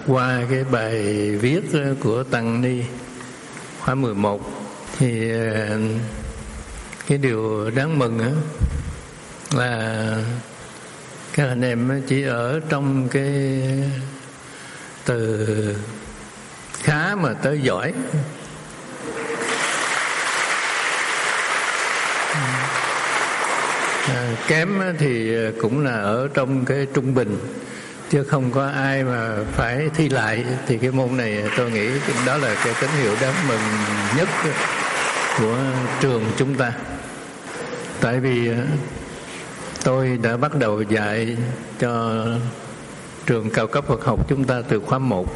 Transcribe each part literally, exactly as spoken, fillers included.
qua cái bài viết của Tăng Ni khóa mười một, thì cái điều đáng mừng á là các anh em chỉ ở trong cái từ khá mà tới giỏi. À, kém thì cũng là ở trong cái trung bình, chứ không có ai mà phải thi lại. Thì cái môn này tôi nghĩ đó là cái tín hiệu đáng mừng nhất của trường chúng ta. Tại vì tôi đã bắt đầu dạy cho trường cao cấp Phật học chúng ta từ khóa một,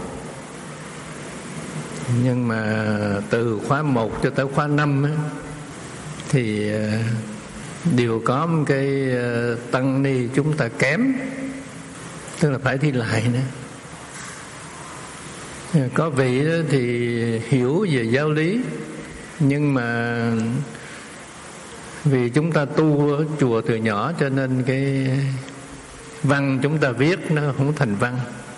nhưng mà từ khóa một cho tới khóa năm thì đều có một cái tăng ni chúng ta kém, tức là phải thi lại nữa. Có vị thì hiểu về giáo lý, nhưng mà vì chúng ta tu ở chùa từ nhỏ cho nên cái văn chúng ta viết nó không thành văn.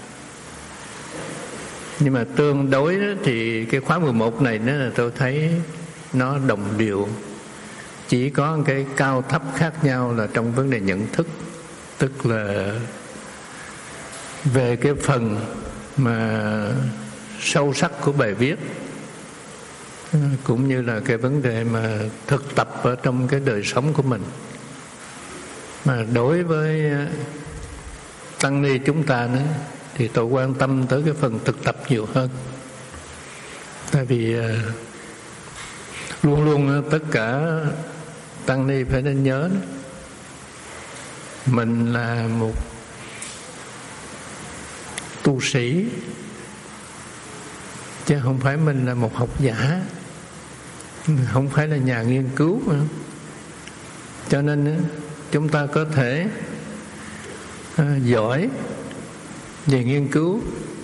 Nhưng mà tương đối thì cái khóa mười một này nữa là tôi thấy nó đồng điệu, chỉ có cái cao thấp khác nhau là trong vấn đề nhận thức, tức là về cái phần mà sâu sắc của bài viết, cũng như là cái vấn đề mà thực tập ở trong cái đời sống của mình. Mà đối với tăng ni chúng ta nữa thì tôi quan tâm tới cái phần thực tập nhiều hơn. Tại vì luôn luôn tất cả tăng ni phải nên nhớ đó, mình là một tu sĩ, chứ không phải mình là một học giả, không phải là nhà nghiên cứu nữa. Cho nên chúng ta có thể giỏi về nghiên cứu,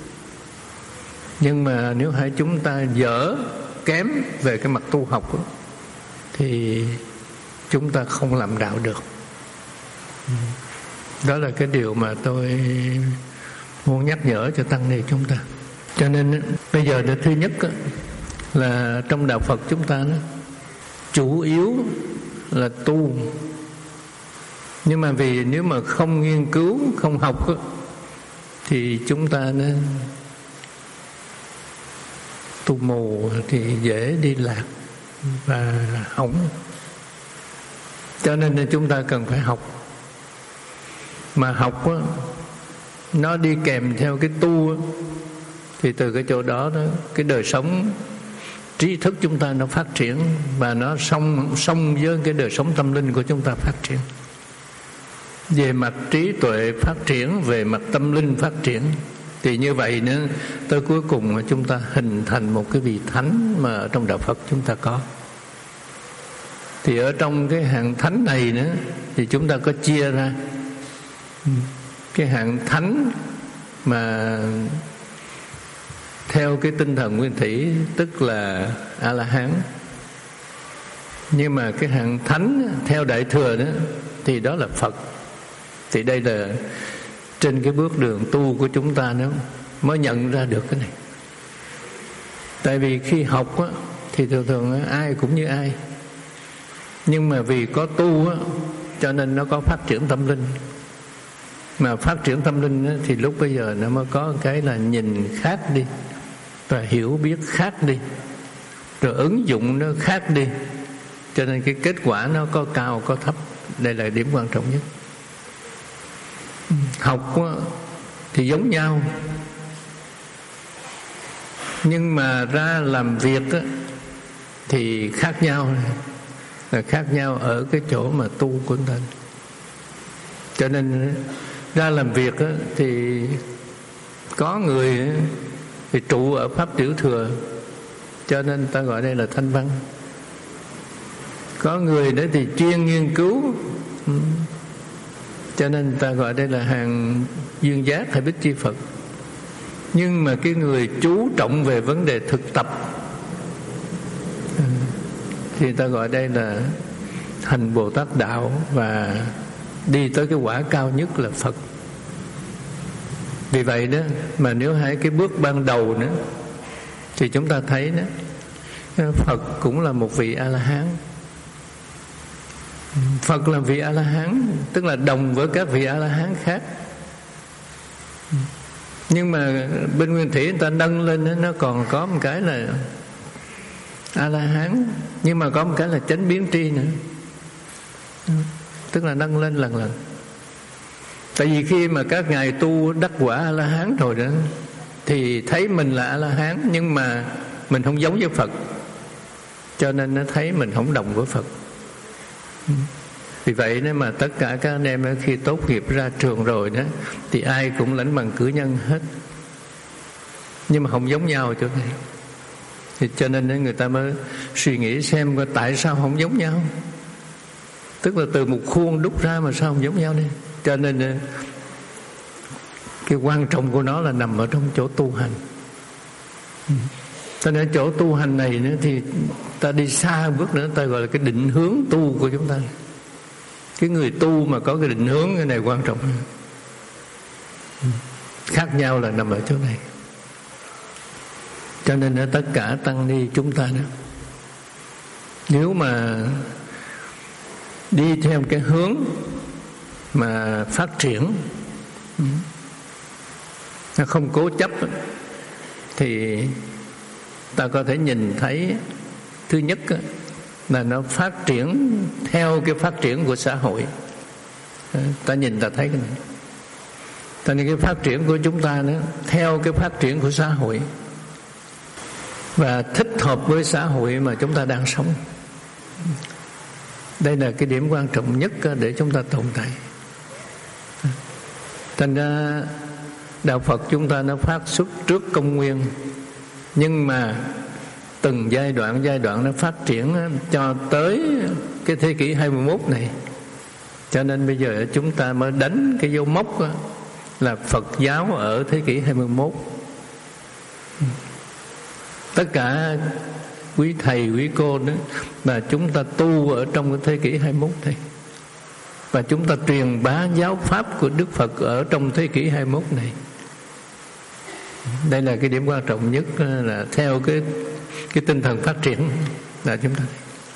nhưng mà nếu hai chúng ta dở kém về cái mặt tu học đó, thì chúng ta không làm đạo được. Đó là cái điều mà tôi muốn nhắc nhở cho tăng ni chúng ta. Cho nên bây giờ thứ nhất là trong đạo Phật chúng ta đó, chủ yếu là tu. Nhưng mà vì nếu mà không nghiên cứu, không học đó, thì chúng ta nên tu mù thì dễ đi lạc và hỏng. Cho nên chúng ta cần phải học. Mà học đó, nó đi kèm theo cái tu đó, thì từ cái chỗ đó, đó cái đời sống trí thức chúng ta nó phát triển, và nó song song với cái đời sống tâm linh của chúng ta phát triển. Về mặt trí tuệ phát triển, về mặt tâm linh phát triển, thì như vậy nữa tới cuối cùng chúng ta hình thành một cái vị thánh mà ở trong đạo Phật chúng ta có. Thì ở trong cái hạng thánh này nữa thì chúng ta có chia ra cái hạng thánh mà theo cái tinh thần nguyên thủy, tức là A-la-hán. Nhưng mà cái hạng thánh theo Đại Thừa đó thì đó là Phật. Thì đây là trên cái bước đường tu của chúng ta nữa mới nhận ra được cái này. Tại vì khi học á, thì thường thường ai cũng như ai, nhưng mà vì có tu á, cho nên nó có phát triển tâm linh. Mà phát triển tâm linh á, thì lúc bây giờ nó mới có cái là nhìn khác đi, và hiểu biết khác đi, rồi ứng dụng nó khác đi. Cho nên cái kết quả nó có cao có thấp. Đây là điểm quan trọng nhất. Học thì giống nhau, nhưng mà ra làm việc thì khác nhau. Là khác nhau ở cái chỗ mà tu của người ta. Cho nên ra làm việc thì có người thì trụ ở pháp tiểu thừa, cho nên ta gọi đây là thanh văn. Có người đấy thì chuyên nghiên cứu, cho nên ta gọi đây là hàng duyên giác hay bích chi Phật. Nhưng mà cái người chú trọng về vấn đề thực tập thì ta gọi đây là hành Bồ Tát đạo, và đi tới cái quả cao nhất là Phật. Vì vậy đó mà nếu hai cái bước ban đầu nữa thì chúng ta thấy đó, Phật cũng là một vị A-la-hán. Phật là vị A-la-hán, tức là đồng với các vị A-la-hán khác. Nhưng mà bên Nguyên Thủy người ta nâng lên đó, nó còn có một cái là A-la-hán, nhưng mà có một cái là chánh biến tri nữa, tức là nâng lên lần lần. Tại vì khi mà các ngài tu đắc quả A-la-hán rồi đó thì thấy mình là A-la-hán, nhưng mà mình không giống với Phật, cho nên nó thấy mình không đồng với Phật. Vì vậy nếu mà tất cả các anh em khi tốt nghiệp ra trường rồi đó thì ai cũng lãnh bằng cử nhân hết, nhưng mà không giống nhau chỗ này. Thì cho nên người ta mới suy nghĩ xem coi tại sao không giống nhau. Tức là từ một khuôn đúc ra mà sao không giống nhau đây. Cho nên cái quan trọng của nó là nằm ở trong chỗ tu hành. Cho nên chỗ tu hành này nữa thì ta đi xa một bước nữa, ta gọi là cái định hướng tu của chúng ta. Cái người tu mà có cái định hướng, cái này quan trọng. Khác nhau là nằm ở chỗ này. Cho nên tất cả tăng ni chúng ta đó, nếu mà đi theo cái hướng mà phát triển, nó không cố chấp, thì ta có thể nhìn thấy thứ nhất là nó phát triển theo cái phát triển của xã hội. Ta nhìn ta thấy cái này. Cho nên cái phát triển của chúng ta đó theo cái phát triển của xã hội và thích hợp với xã hội mà chúng ta đang sống. Đây là cái điểm quan trọng nhất để chúng ta tồn tại. Thành ra đạo Phật chúng ta nó phát xuất trước công nguyên, nhưng mà từng giai đoạn giai đoạn nó phát triển cho tới cái thế kỷ hai mươi mốt này. Cho nên bây giờ chúng ta mới đánh cái dấu mốc là Phật giáo ở thế kỷ hai mươi mốt. Tất cả quý thầy quý cô đó là chúng ta tu ở trong cái thế kỷ hai mươi mốt này, và chúng ta truyền bá giáo pháp của Đức Phật ở trong thế kỷ hai mươi mốt này. Đây là cái điểm quan trọng nhất, là theo cái cái tinh thần phát triển là chúng ta.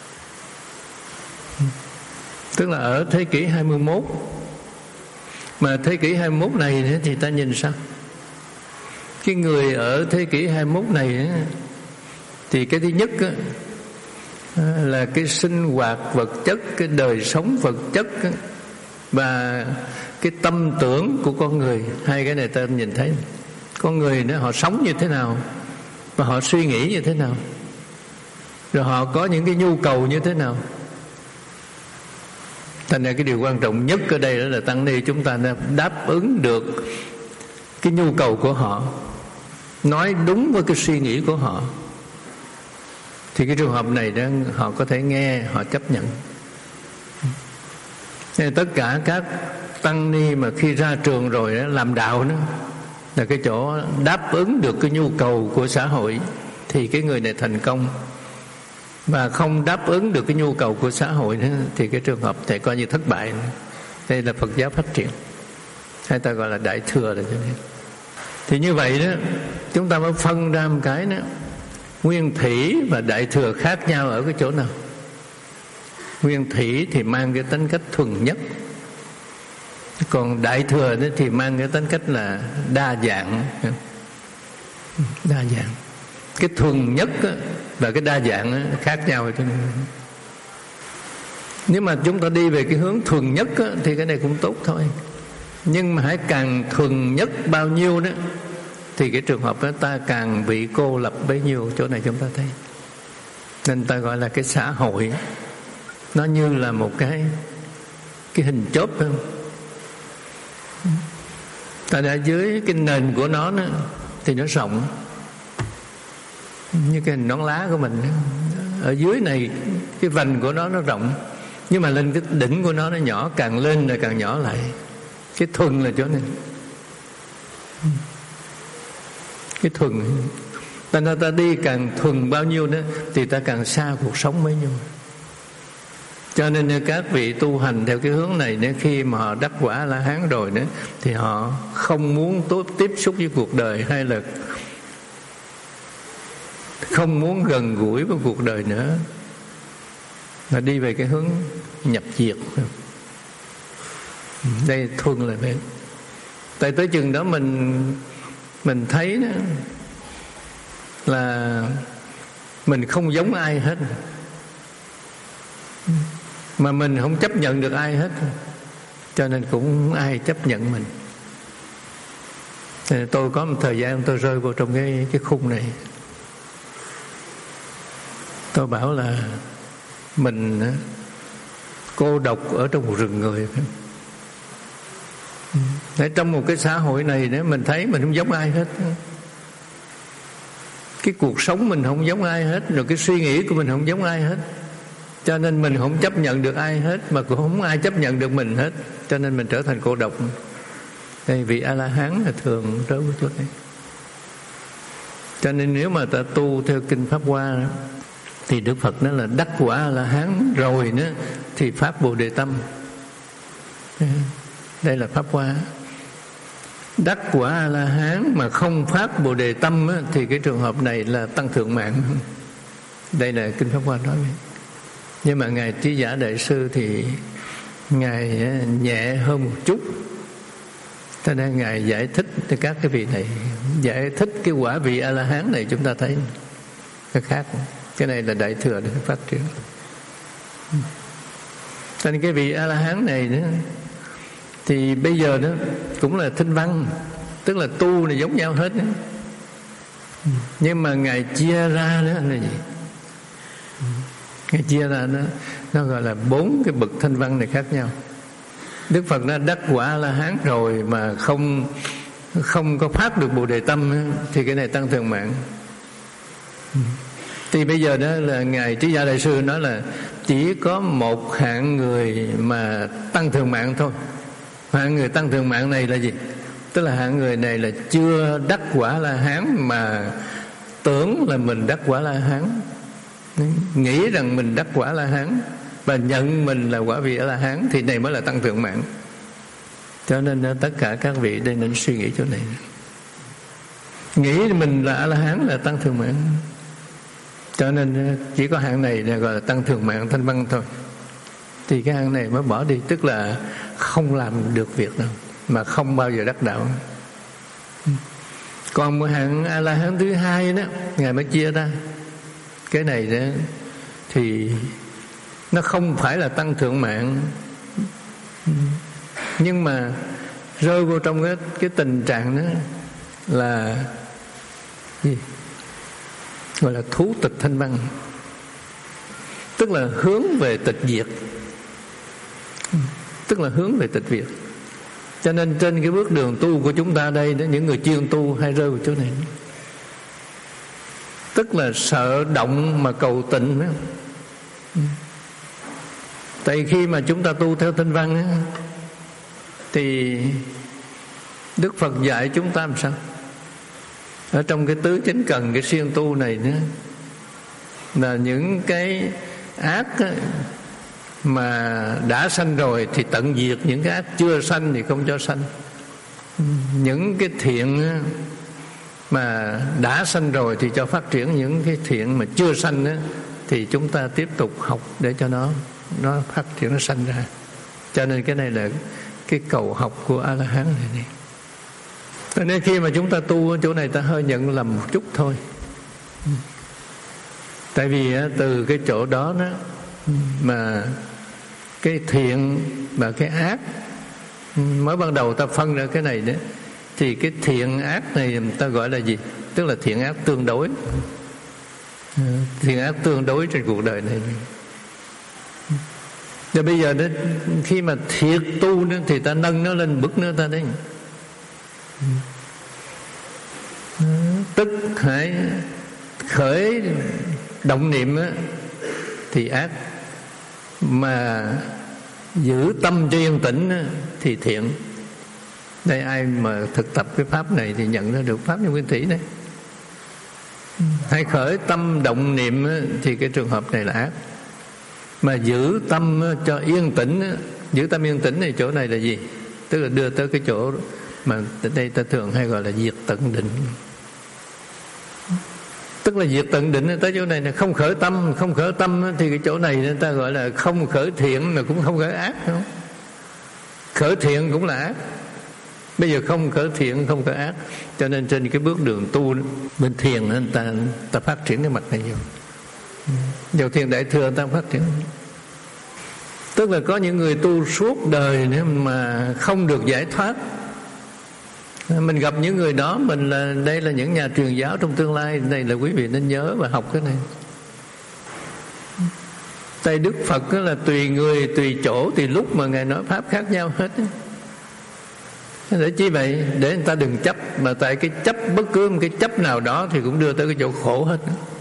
Tức là ở thế kỷ hai mươi mốt, mà thế kỷ hai mươi mốt này thì ta nhìn sao? Cái người ở thế kỷ hai mươi mốt này thì cái thứ nhất là cái sinh hoạt vật chất, cái đời sống vật chất và cái tâm tưởng của con người. Hai cái này ta nhìn thấy con người đó họ sống như thế nào và họ suy nghĩ như thế nào, rồi họ có những cái nhu cầu như thế nào. Thành ra cái điều quan trọng nhất ở đây đó là tăng ni chúng ta đáp ứng được cái nhu cầu của họ, nói đúng với cái suy nghĩ của họ, thì cái trường hợp này đó họ có thể nghe, họ chấp nhận. Nên tất cả các tăng ni mà khi ra trường rồi đó, làm đạo đó là cái chỗ đáp ứng được cái nhu cầu của xã hội thì cái người này thành công. Và không đáp ứng được cái nhu cầu của xã hội nữa thì cái trường hợp này coi như thất bại. Đây là Phật giáo phát triển, hay ta gọi là đại thừa là cho nên. Thì như vậy đó chúng ta mới phân ra một cái đó, nguyên thủy và đại thừa khác nhau ở cái chỗ nào. Nguyên thủy thì mang cái tính cách thuần nhất, còn đại thừa đó thì mang cái tính cách là đa dạng. Đa dạng. Cái thuần nhất và cái đa dạng khác nhau. Cho nên nếu mà chúng ta đi về cái hướng thuần nhất thì cái này cũng tốt thôi, nhưng mà hãy càng thuần nhất bao nhiêu đó thì cái trường hợp đó ta càng bị cô lập bấy nhiêu. Chỗ này chúng ta thấy, nên ta gọi là cái xã hội nó như là một cái cái hình chớp thôi. Tại ở dưới cái nền của nó đó, thì nó rộng như cái nón lá của mình. Ở dưới này cái vành của nó nó rộng, nhưng mà lên cái đỉnh của nó nó nhỏ, càng lên là càng nhỏ lại. Cái thuần là chỗ này, cái thuần. Ta ta đi càng thuần bao nhiêu đó thì ta càng xa cuộc sống bấy nhiêu. Cho nên các vị tu hành theo cái hướng này, nếu khi mà họ đắc quả La Hán rồi nữa, thì họ không muốn tốt tiếp xúc với cuộc đời, hay là không muốn gần gũi với cuộc đời nữa, mà đi về cái hướng nhập diệt. Đây thuần là vậy. Tại tới chừng đó mình mình thấy đó là mình không giống ai hết, mà mình không chấp nhận được ai hết, cho nên cũng không ai chấp nhận mình. Thì tôi có một thời gian tôi rơi vào trong cái cái khung này. Tôi bảo là mình cô độc ở trong một rừng người. Để trong một cái xã hội này nữa, mình thấy mình không giống ai hết. Cái cuộc sống mình không giống ai hết, rồi cái suy nghĩ của mình không giống ai hết, cho nên mình không chấp nhận được ai hết, mà cũng không ai chấp nhận được mình hết, cho nên mình trở thành cô độc. Đây, vị A-la-hán là thường rơi vào chỗ này. Cho nên nếu mà ta tu theo kinh Pháp Hoa đó, thì Đức Phật nói là đắc quả A-la-hán rồi nữa thì phát Bồ Đề Tâm. Đây là Pháp Hoa. Đắc quả A-la-hán mà không phát Bồ Đề Tâm á, thì cái trường hợp này là tăng thượng mạng. Đây là kinh Pháp Hoa nói. Nhưng mà Ngài Trí Giả Đại Sư thì Ngài nhẹ hơn một chút, cho nên Ngài giải thích cho các cái vị này, giải thích cái quả vị A-la-hán này chúng ta thấy cái khác. Cái này là Đại Thừa để phát triển. Cho nên cái vị A-la-hán này nữa, thì bây giờ đó cũng là thinh văn, tức là tu này giống nhau hết đó. Nhưng mà Ngài chia ra đó là gì? Ngài chia ra đó, nó gọi là bốn cái bậc thanh văn này khác nhau. Đức Phật đã đắc quả A-la-hán rồi mà không không có phát được Bồ Đề Tâm, thì cái này tăng thượng mạng. Thì bây giờ đó là Ngài Trí Giả Đại Sư nói là chỉ có một hạng người mà tăng thượng mạng thôi. Hạng người tăng thượng mạng này là gì? Tức là hạng người này là chưa đắc quả La-hán mà tưởng là mình đắc quả La-hán, nghĩ rằng mình đắc quả La-hán và nhận mình là quả vị A-la-hán, thì này mới là tăng thượng mạng. Cho nên tất cả các vị đây nên suy nghĩ chỗ này. Nghĩ mình là A-la-hán là tăng thượng mạng. Cho nên chỉ có hạng này là gọi là tăng thượng mạng thanh văn thôi. Thì cái hạng này mới bỏ đi, tức là không làm được việc đâu, mà không bao giờ đắc đạo. Còn một hạng A-la-hán thứ hai đó, Ngài mới chia ra. Cái này đó thì nó không phải là tăng thượng mạng, nhưng mà rơi vô trong cái, cái tình trạng đó là gì? Gọi là thú tịch thanh văn, tức là hướng về tịch diệt, tức là hướng về tịch diệt. Cho nên trên cái bước đường tu của chúng ta đây đó, những người chuyên tu hay rơi vào chỗ này, tức là sợ động mà cầu tịnh đó. Tại khi mà chúng ta tu theo thanh văn á, thì Đức Phật dạy chúng ta làm sao? Ở trong cái tứ chánh cần, cái siêng tu này nữa, là những cái ác á, mà đã sanh rồi thì tận diệt, những cái ác chưa sanh thì không cho sanh. Những cái thiện á, mà đã sanh rồi thì cho phát triển. Những cái thiện mà chưa sanh á, thì chúng ta tiếp tục học để cho nó nó phát triển, nó sanh ra. Cho nên cái này là cái cầu học của A-la-hán này, này. Cho nên khi mà chúng ta tu ở chỗ này, ta hơi nhận lầm một chút thôi. Tại vì từ cái chỗ đó đó mà cái thiện và cái ác, mới ban đầu ta phân ra cái này đó, thì cái thiện ác này người ta gọi là gì? Tức là thiện ác tương đối. Thiện ác tương đối trên cuộc đời này. Rồi bây giờ đó, khi mà thiệt tu nữa, thì ta nâng nó lên bức nữa ta đấy. Tức hãy khởi động niệm á, thì ác, mà giữ tâm cho yên tĩnh á, thì thiện. Đây, ai mà thực tập cái pháp này thì nhận ra được pháp như nguyên thủy này. Hay khởi tâm động niệm á, thì cái trường hợp này là ác. Mà giữ tâm cho yên tĩnh, giữ tâm yên tĩnh này, chỗ này là gì? Tức là đưa tới cái chỗ mà đây ta thường hay gọi là diệt tận định. Tức là diệt tận định tới chỗ này là không khởi tâm. Không khởi tâm thì cái chỗ này người ta gọi là không khởi thiện mà cũng không khởi ác, không? Khởi thiện cũng là ác. Bây giờ không khởi thiện, không khởi ác. Cho nên trên cái bước đường tu bên thiền người ta, người ta phát triển cái mặt này nhiều. Vào thiền đại thừa người ta phát triển. Tức là có những người tu suốt đời nữa mà không được giải thoát. Mình gặp những người đó, mình là đây là những nhà truyền giáo trong tương lai. Đây là quý vị nên nhớ và học cái này. Tại Đức Phật là tùy người, tùy chỗ, tùy lúc mà Ngài nói pháp khác nhau hết. Để chi vậy? Để người ta đừng chấp. Mà tại cái chấp, bất cứ một cái chấp nào đó thì cũng đưa tới cái chỗ khổ hết.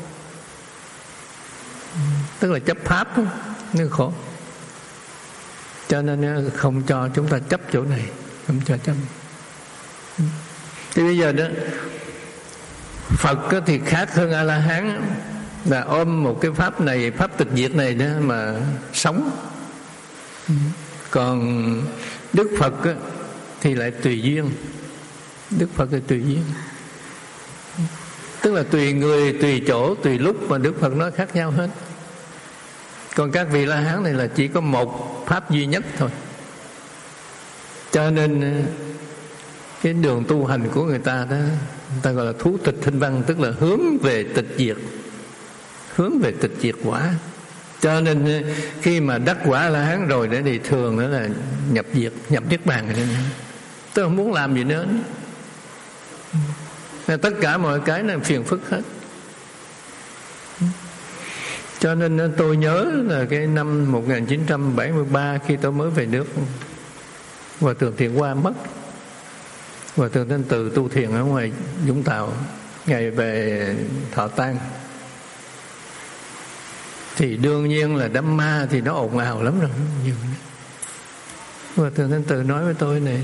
Tức là chấp pháp nên khổ. Cho nên không cho chúng ta chấp chỗ này, không cho chấp. Thì bây giờ đó, Phật thì khác hơn A-la-hán, là ôm một cái pháp này, pháp tịch diệt này đó mà sống. Còn Đức Phật thì lại tùy duyên. Đức Phật thì tùy duyên, tức là tùy người, tùy chỗ, tùy lúc mà Đức Phật nói khác nhau hết. Còn các vị La Hán này là chỉ có một pháp duy nhất thôi. Cho nên cái đường tu hành của người ta đó, người ta gọi là thú tịch thanh văn, tức là hướng về tịch diệt, hướng về tịch diệt quả. Cho nên khi mà đắc quả La Hán rồi để thì thường đó là nhập diệt, nhập niết bàn rồi. Tôi không muốn làm gì nữa. Nên tất cả mọi cái là phiền phức hết. Cho nên tôi nhớ là cái năm một nghìn chín trăm bảy mươi ba khi tôi mới về nước, Hòa thượng Thiện Hoa mất. Hòa thượng Thanh Từ tu thiền ở ngoài Vũng Tàu, ngày về thọ tang. Thì đương nhiên là đám ma thì nó ồn ào lắm rồi. Hòa thượng Thanh Từ nói với tôi này,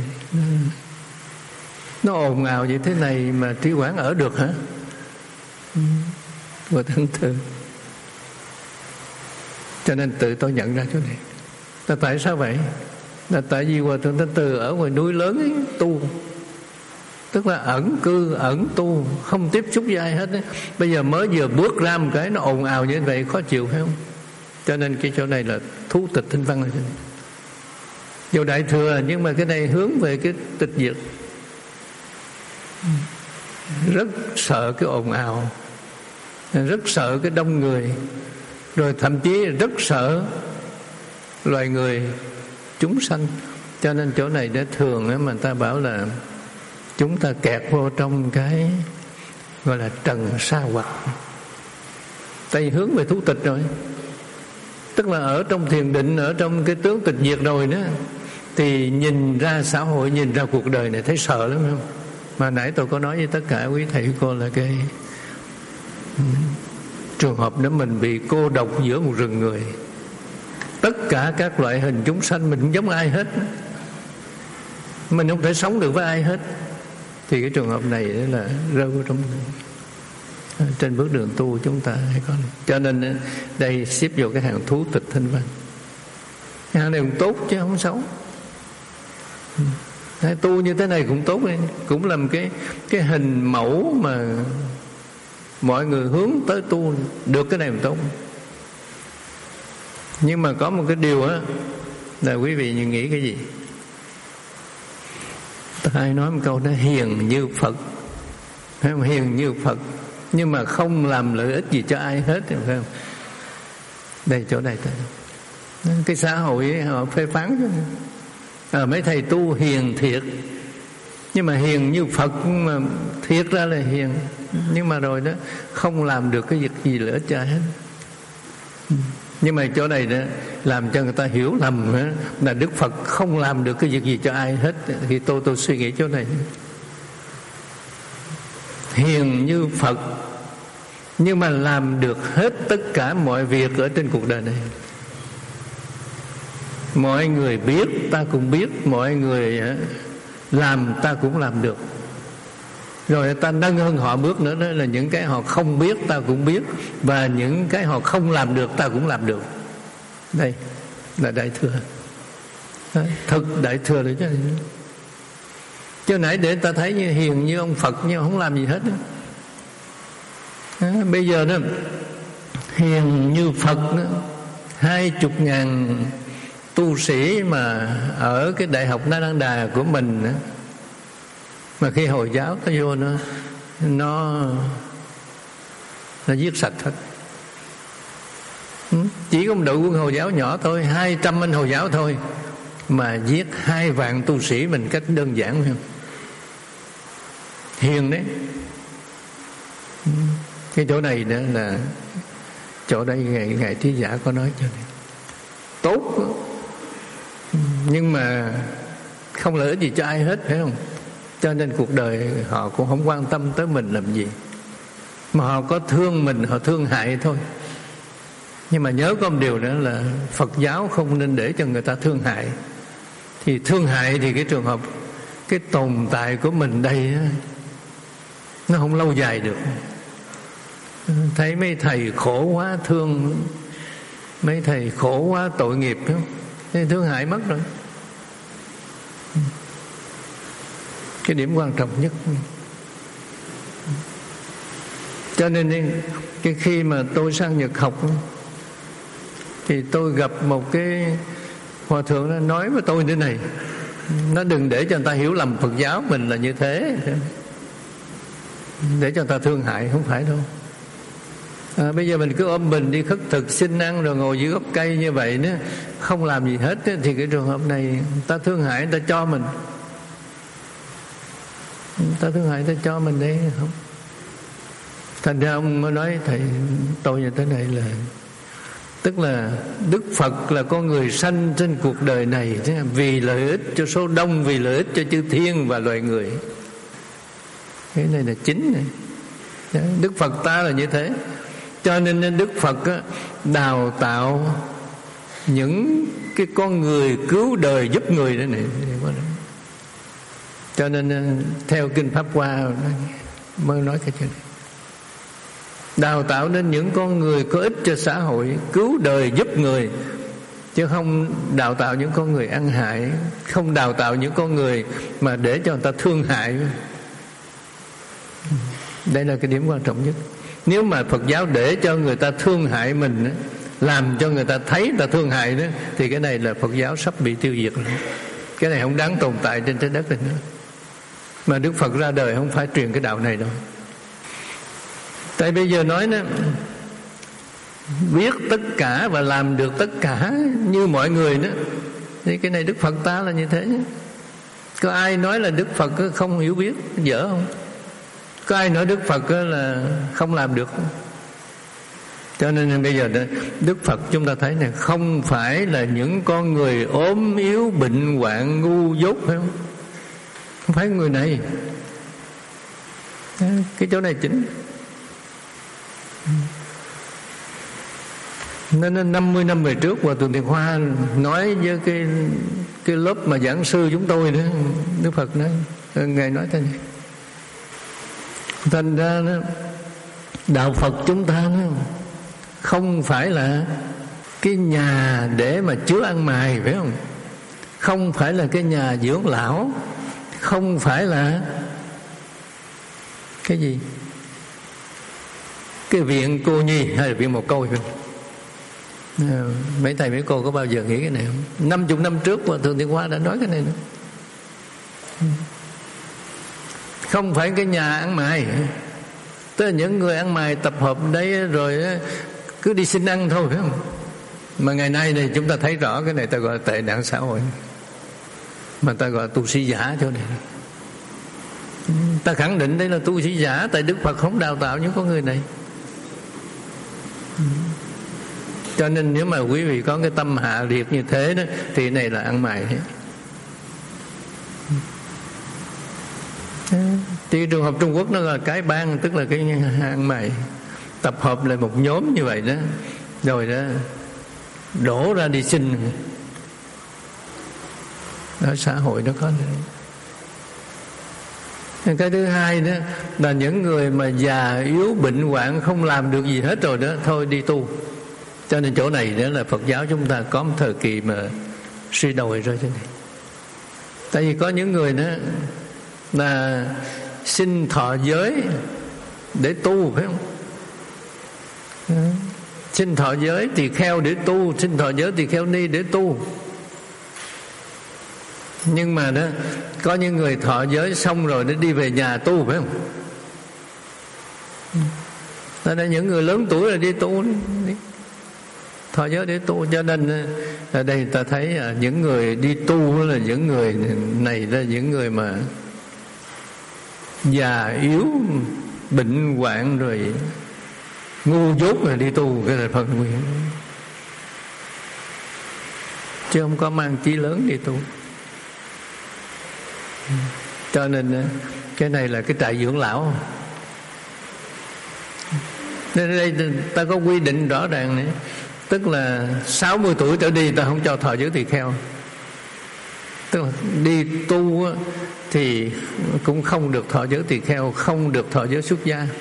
nó ồn ào như thế này mà Trí Quán ở được hả? Hòa thượng Thanh Từ. Cho nên tự tôi nhận ra chỗ này. Là tại sao vậy? Là tại vì Hòa thượng Thanh Từ ở ngoài núi lớn ấy, tu, tức là ẩn cư, ẩn tu, không tiếp xúc với ai hết ấy. Bây giờ mới vừa bước ra một cái nó ồn ào như vậy, khó chịu phải không? Cho nên cái chỗ này là thú tịch thanh văn. Dù đại thừa, nhưng mà cái này hướng về cái tịch diệt. Rất sợ cái ồn ào, rất sợ cái đông người, rồi thậm chí rất sợ loài người, chúng sanh. Cho nên chỗ này để thường mà người ta bảo là chúng ta kẹt vô trong cái gọi là trần sa hoặc. Tại hướng về thú tịch rồi, tức là ở trong thiền định, ở trong cái tướng tịch diệt rồi đó, thì nhìn ra xã hội, nhìn ra cuộc đời này thấy sợ lắm không? Mà nãy tôi có nói với tất cả quý thầy cô là cái trường hợp đó mình bị cô độc giữa một rừng người. Tất cả các loại hình chúng sanh mình không giống ai hết, mình không thể sống được với ai hết. Thì cái trường hợp này là rơi vào trong trên bước đường tu chúng ta hay có. Cho nên đây xếp vào cái hàng thú tịch thanh văn. Cái hàng này cũng tốt chứ không xấu. Đấy, tu như thế này cũng tốt đấy, cũng làm cái cái hình mẫu mà mọi người hướng tới tu được, cái này cũng tốt. Nhưng mà có một cái điều á là quý vị nghĩ cái gì? Ai nói một câu đó hiền như Phật, phải không? Hiền như Phật nhưng mà không làm lợi ích gì cho ai hết, phải không? Đây chỗ này cái xã hội họ phê phán chứ. À, mấy thầy tu hiền thiệt, nhưng mà hiền như Phật, mà thiệt ra là hiền, nhưng mà rồi đó không làm được cái việc gì lợi ích cho ai hết. Nhưng mà chỗ này đó làm cho người ta hiểu lầm đó, là Đức Phật không làm được cái việc gì cho ai hết. Thì tôi tôi suy nghĩ chỗ này, hiền như Phật nhưng mà làm được hết tất cả mọi việc ở trên cuộc đời này. Mọi người biết ta cũng biết, mọi người làm ta cũng làm được. Rồi ta nâng hơn họ bước nữa, đó là những cái họ không biết ta cũng biết, và những cái họ không làm được ta cũng làm được. Đây là Đại Thừa. Thực Đại Thừa đấy chứ. Chứ nãy để ta thấy như hiền như ông Phật nhưng không làm gì hết đó. À, bây giờ đó hiền như Phật đó, hai chục ngàn tu sĩ mà ở cái Đại học Na Đăng Đà của mình đó, mà khi Hồi giáo nó vô nó nó nó giết sạch hết. Chỉ có một đội quân Hồi giáo nhỏ thôi, hai trăm anh Hồi giáo thôi mà giết hai vạn tu sĩ mình cách đơn giản phải không? Hiền đấy. Cái chỗ này nữa là chỗ đây ngài, ngài Trí Giả có nói cho này tốt, nhưng mà không lợi ích gì cho ai hết, phải không? Cho nên cuộc đời họ cũng không quan tâm tới mình làm gì, mà họ có thương mình, họ thương hại thôi. Nhưng mà nhớ có một điều nữa là Phật giáo không nên để cho người ta thương hại. Thì thương hại thì cái trường hợp cái tồn tại của mình đây nó không lâu dài được. Thấy mấy thầy khổ quá, thương mấy thầy khổ quá, tội nghiệp không? Thế thương hại mất rồi. Cái điểm quan trọng nhất. Cho nên cái khi mà tôi sang Nhật học thì tôi gặp một cái hòa thượng nó nói với tôi thế này: nó đừng để cho người ta hiểu lầm Phật giáo mình là như thế, để cho người ta thương hại, không phải đâu. À, bây giờ mình cứ ôm mình đi khất thực xin ăn rồi ngồi dưới gốc cây như vậy nữa, không làm gì hết, thì cái trường hợp này người ta thương hại, người ta cho mình, người ta thương hại, người ta cho mình đấy, không? Thành ra ông mới nói thầy tôi như thế này là, tức là Đức Phật là con người sanh trên cuộc đời này vì lợi ích cho số đông, vì lợi ích cho chư thiên và loài người. Cái này là chính này. Đức Phật ta là như thế. Cho nên Đức Phật đào tạo những cái con người cứu đời giúp người đó này. Cho nên theo Kinh Pháp Hoa mới nói cái chuyện này. Đào tạo nên những con người có ích cho xã hội, cứu đời giúp người, chứ không đào tạo những con người ăn hại, không đào tạo những con người mà để cho người ta thương hại. Đây là cái điểm quan trọng nhất. Nếu mà Phật giáo để cho người ta thương hại mình, làm cho người ta thấy người ta thương hại đó, thì cái này là Phật giáo sắp bị tiêu diệt rồi. Cái này không đáng tồn tại trên trái đất này nữa. Mà Đức Phật ra đời không phải truyền cái đạo này đâu. Tại bây giờ nói đó, biết tất cả và làm được tất cả như mọi người đó, thì cái này Đức Phật ta là như thế. Có ai nói là Đức Phật không hiểu biết, dở không? Có ai nói Đức Phật là không làm được không? Cho nên bây giờ đó, Đức Phật chúng ta thấy này, không phải là những con người ốm yếu, bệnh hoạn, ngu dốt, phải không? Không phải người này. Cái chỗ này chính. Nên năm mươi năm về trước Hòa Thượng Thiện Hoa nói với cái cái lớp mà giảng sư chúng tôi đó, Đức Phật nói, ngài nói thế này: thành ra đó, đạo Phật chúng ta đó, không phải là cái nhà để mà chứa ăn mày, phải không? Không phải là cái nhà dưỡng lão, không phải là cái gì, cái viện cô nhi hay là viện mồ côi. Mấy thầy mấy cô có bao giờ nghĩ cái này không? Năm chục năm trước Hòa Thượng Thiện Hoa đã nói cái này nữa. Không phải cái nhà ăn mày, tức là những người ăn mày tập hợp đấy rồi cứ đi xin ăn thôi, phải không? Mà ngày nay này chúng ta thấy rõ cái này ta gọi là tệ nạn xã hội, mà ta gọi là tu sĩ giả chỗ này. Ta khẳng định đây là tu sĩ giả, tại Đức Phật không đào tạo những con người này. Cho nên nếu mà quý vị có cái tâm hạ liệt như thế đó, thì này là ăn mày. Thì trường hợp Trung Quốc nó là cái bang, tức là cái ăn mày, tập hợp lại một nhóm như vậy đó, rồi đó đổ ra đi xin. Đó, xã hội nó có. Cái thứ hai đó là những người mà già yếu bệnh hoạn không làm được gì hết rồi đó, thôi đi tu. Cho nên chỗ này đó là Phật giáo chúng ta có một thời kỳ mà suy đồi rồi thế này. Tại vì có những người đó là xin thọ giới để tu, phải không? Xin thọ giới tỳ kheo để tu, xin thọ giới tỳ kheo ni để tu. Nhưng mà đó có những người thọ giới xong rồi để đi về nhà tu, phải không? Đó là những người lớn tuổi là đi tu đi. Thọ giới để tu. Cho nên ở đây ta thấy những người đi tu là những người này là những người mà già yếu, bệnh hoạn rồi ngu dốt là đi tu, cái là Phật nguyện, chứ không có mang chí lớn đi tu. Cho nên cái này là cái trại dưỡng lão. Nên đây ta có quy định rõ ràng này, tức là sáu mươi tuổi trở đi ta không cho thọ giới tỳ kheo. Tức là đi tu thì cũng không được thọ giới tỳ kheo, không được thọ giới xuất gia.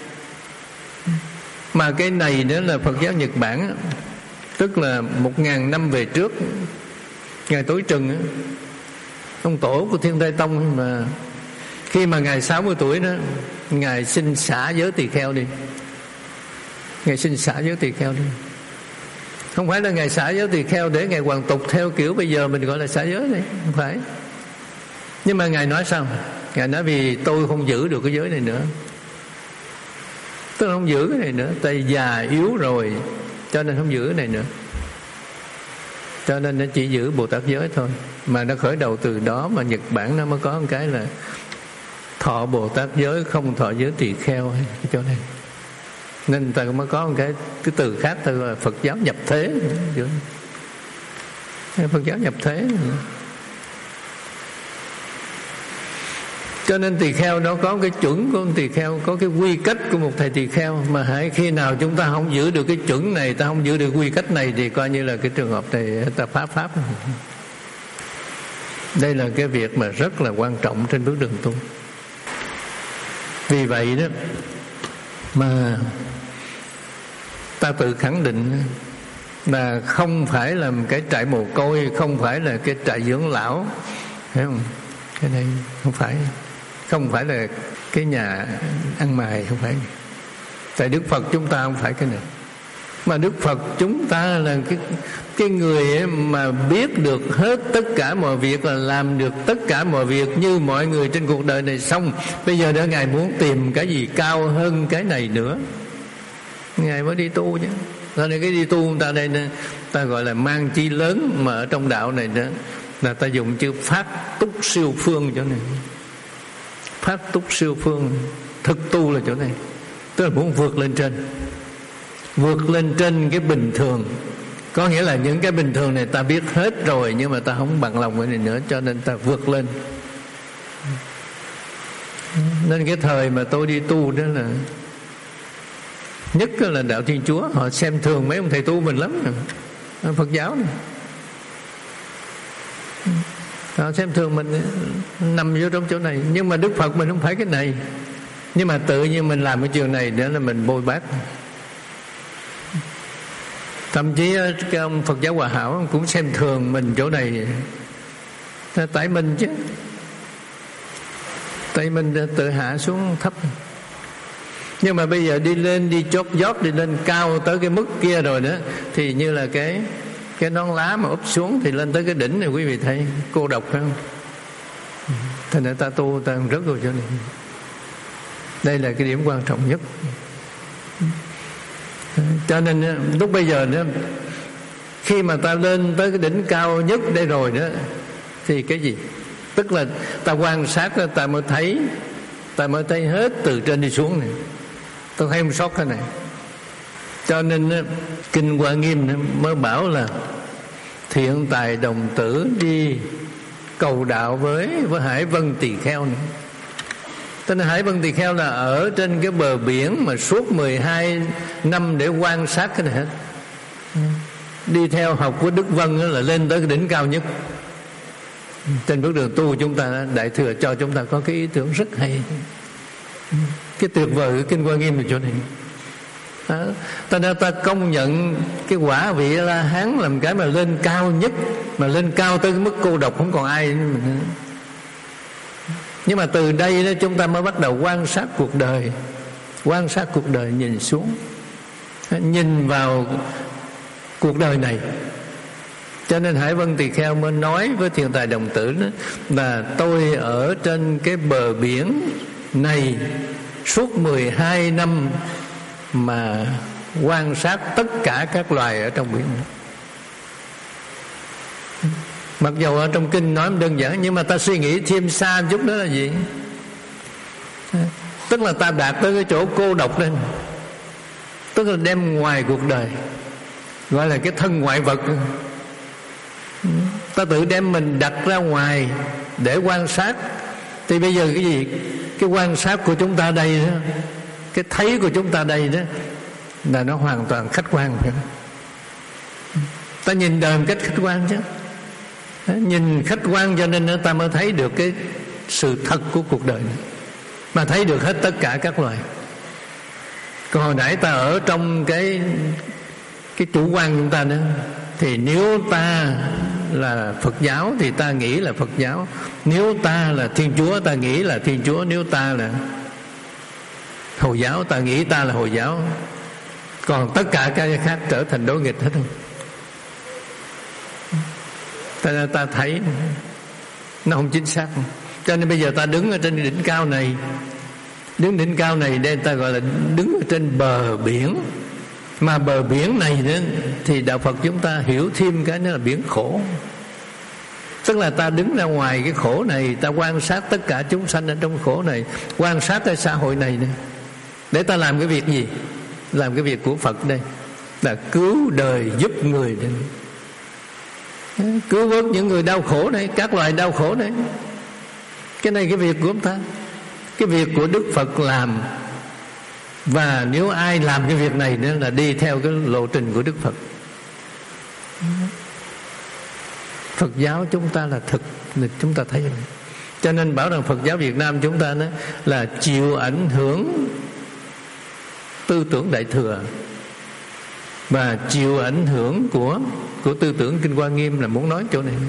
Mà cái này nữa là Phật giáo Nhật Bản, tức là một ngàn năm về trước, Ngài Tối Trừng, ông tổ của Thiên Tây Tông, mà khi mà Ngài sáu mươi tuổi đó, Ngài xin xả giới tỳ kheo đi. Ngài xin xả giới tỳ kheo đi. Không phải là Ngài xả giới tỳ kheo để Ngài hoàn tục theo kiểu bây giờ mình gọi là xả giới này, không phải. Nhưng mà Ngài nói sao? Ngài nói vì tôi không giữ được cái giới này nữa. Tôi không giữ cái này nữa, tại già yếu rồi, cho nên không giữ cái này nữa. Cho nên nó chỉ giữ Bồ Tát giới thôi. Mà nó khởi đầu từ đó mà Nhật Bản nó mới có một cái là thọ Bồ Tát giới, không thọ giới tỳ kheo cái chỗ này. Nên ta mới có một cái cái từ khác, ta gọi là Phật giáo nhập thế. Phật giáo nhập thế. Cho nên tỳ kheo nó có cái chuẩn của một tỳ kheo, có cái quy cách của một thầy tỳ kheo. Mà hãy khi nào chúng ta không giữ được cái chuẩn này, ta không giữ được quy cách này, thì coi như là cái trường hợp này ta phá pháp. Đây là cái việc mà rất là quan trọng trên bước đường tu. Vì vậy đó mà ta tự khẳng định là không phải là cái trại mồ côi, không phải là cái trại dưỡng lão, thấy không? Cái này không phải, không phải là cái nhà ăn mày, không phải. Tại Đức Phật chúng ta không phải cái này. Mà Đức Phật chúng ta là cái cái người mà biết được hết tất cả mọi việc, là làm được tất cả mọi việc như mọi người trên cuộc đời này. Xong bây giờ đó Ngài muốn tìm cái gì cao hơn cái này nữa, Ngài mới đi tu chứ. Cho nên cái đi tu ta đây ta gọi là mang chí lớn. Mà ở trong đạo này đó là ta dùng chữ phát túc siêu phương chỗ này. Phát túc siêu phương, thực tu là chỗ này. Tức là muốn vượt lên trên, vượt lên trên cái bình thường. Có nghĩa là những cái bình thường này ta biết hết rồi, nhưng mà ta không bằng lòng cái này nữa, cho nên ta vượt lên. Nên cái thời mà tôi đi tu đó là nhất là đạo Thiên Chúa, họ xem thường mấy ông thầy tu mình lắm nè, Phật giáo này. Họ xem thường mình, nằm vô trong chỗ này. Nhưng mà Đức Phật mình không phải cái này. Nhưng mà tự nhiên mình làm cái trường này để là mình bôi bác. Thậm chí cái ông Phật giáo Hòa Hảo cũng xem thường mình chỗ này. Tại mình chứ, tại mình tự hạ xuống thấp. Nhưng mà bây giờ đi lên, đi chót vót, đi lên cao tới cái mức kia rồi đó, thì như là cái cái nón lá mà úp xuống thì lên tới cái đỉnh này, quý vị thấy cô độc phải không? Thành ra ta tu ta rất rồi chỗ này. Đây là cái điểm quan trọng nhất. Cho nên lúc bây giờ đó, khi mà ta lên tới cái đỉnh cao nhất đây rồi đó, thì cái gì? Tức là ta quan sát đó, ta mới thấy, ta mới thấy hết từ trên đi xuống này. Tôi thấy không sót cái này. Cho nên Kinh Hoa Nghiêm mới bảo là thiện tài đồng tử đi cầu đạo với với Hải Vân Tỳ Kheo này. Tên Hải Vân Tỳ Kheo là ở trên cái bờ biển mà suốt mười hai năm để quan sát cái này hết. Đi theo học của Đức Vân là lên tới cái đỉnh cao nhất. Trên bước đường tu chúng ta, Đại Thừa cho chúng ta có cái ý tưởng rất hay. Cái tuyệt vời của Kinh Hoa Nghiêm là chỗ này. Đó. Ta đã ta công nhận cái quả vị La Hán làm cái mà lên cao nhất, mà lên cao tới cái mức cô độc không còn ai nữa. Nhưng mà từ đây đó chúng ta mới bắt đầu quan sát cuộc đời, quan sát cuộc đời, nhìn xuống, nhìn vào cuộc đời này. Cho nên Hải Vân Tỳ Kheo mới nói với Thiền Tài Đồng Tử đó là tôi ở trên cái bờ biển này suốt mười hai năm mà quan sát tất cả các loài ở trong biển. Mặc dù ở trong kinh nói đơn giản, nhưng mà ta suy nghĩ thêm xa chút đó là gì? Tức là ta đạt tới cái chỗ cô độc lên, tức là đem ngoài cuộc đời, gọi là cái thân ngoại vật. Ta tự đem mình đặt ra ngoài để quan sát. Thì bây giờ cái gì? Cái quan sát của chúng ta đây đó, cái thấy của chúng ta đây đó là nó hoàn toàn khách quan. Ta nhìn đời một cách khách quan chứ. Nhìn khách quan cho nên ta mới thấy được cái sự thật của cuộc đời này, mà thấy được hết tất cả các loài. Còn hồi nãy ta ở trong cái cái chủ quan chúng ta nữa, thì nếu ta là Phật giáo thì ta nghĩ là Phật giáo, nếu ta là Thiên Chúa ta nghĩ là Thiên Chúa, nếu ta là Hồi giáo ta nghĩ ta là Hồi giáo. Còn tất cả cái khác trở thành đối nghịch hết. Ta, ta thấy nó không chính xác. Cho nên bây giờ ta đứng ở trên đỉnh cao này, đứng đỉnh cao này đây ta gọi là đứng ở trên bờ biển. Mà bờ biển này nữa, thì đạo Phật chúng ta hiểu thêm cái đó là biển khổ. Tức là ta đứng ra ngoài cái khổ này, ta quan sát tất cả chúng sanh ở trong khổ này, quan sát cái xã hội này, này để ta làm cái việc gì? Làm cái việc của Phật đây là cứu đời giúp người đây. Cứu vớt những người đau khổ này, các loài đau khổ này. Cái này cái việc của chúng ta, cái việc của Đức Phật làm. Và nếu ai làm cái việc này nữa là đi theo cái lộ trình của Đức Phật. Phật giáo chúng ta là thực, chúng ta thấy. Cho nên bảo rằng Phật giáo Việt Nam chúng ta đó là chịu ảnh hưởng tư tưởng Đại Thừa và chịu ảnh hưởng của của tư tưởng Kinh Hoa Nghiêm, là muốn nói chỗ này.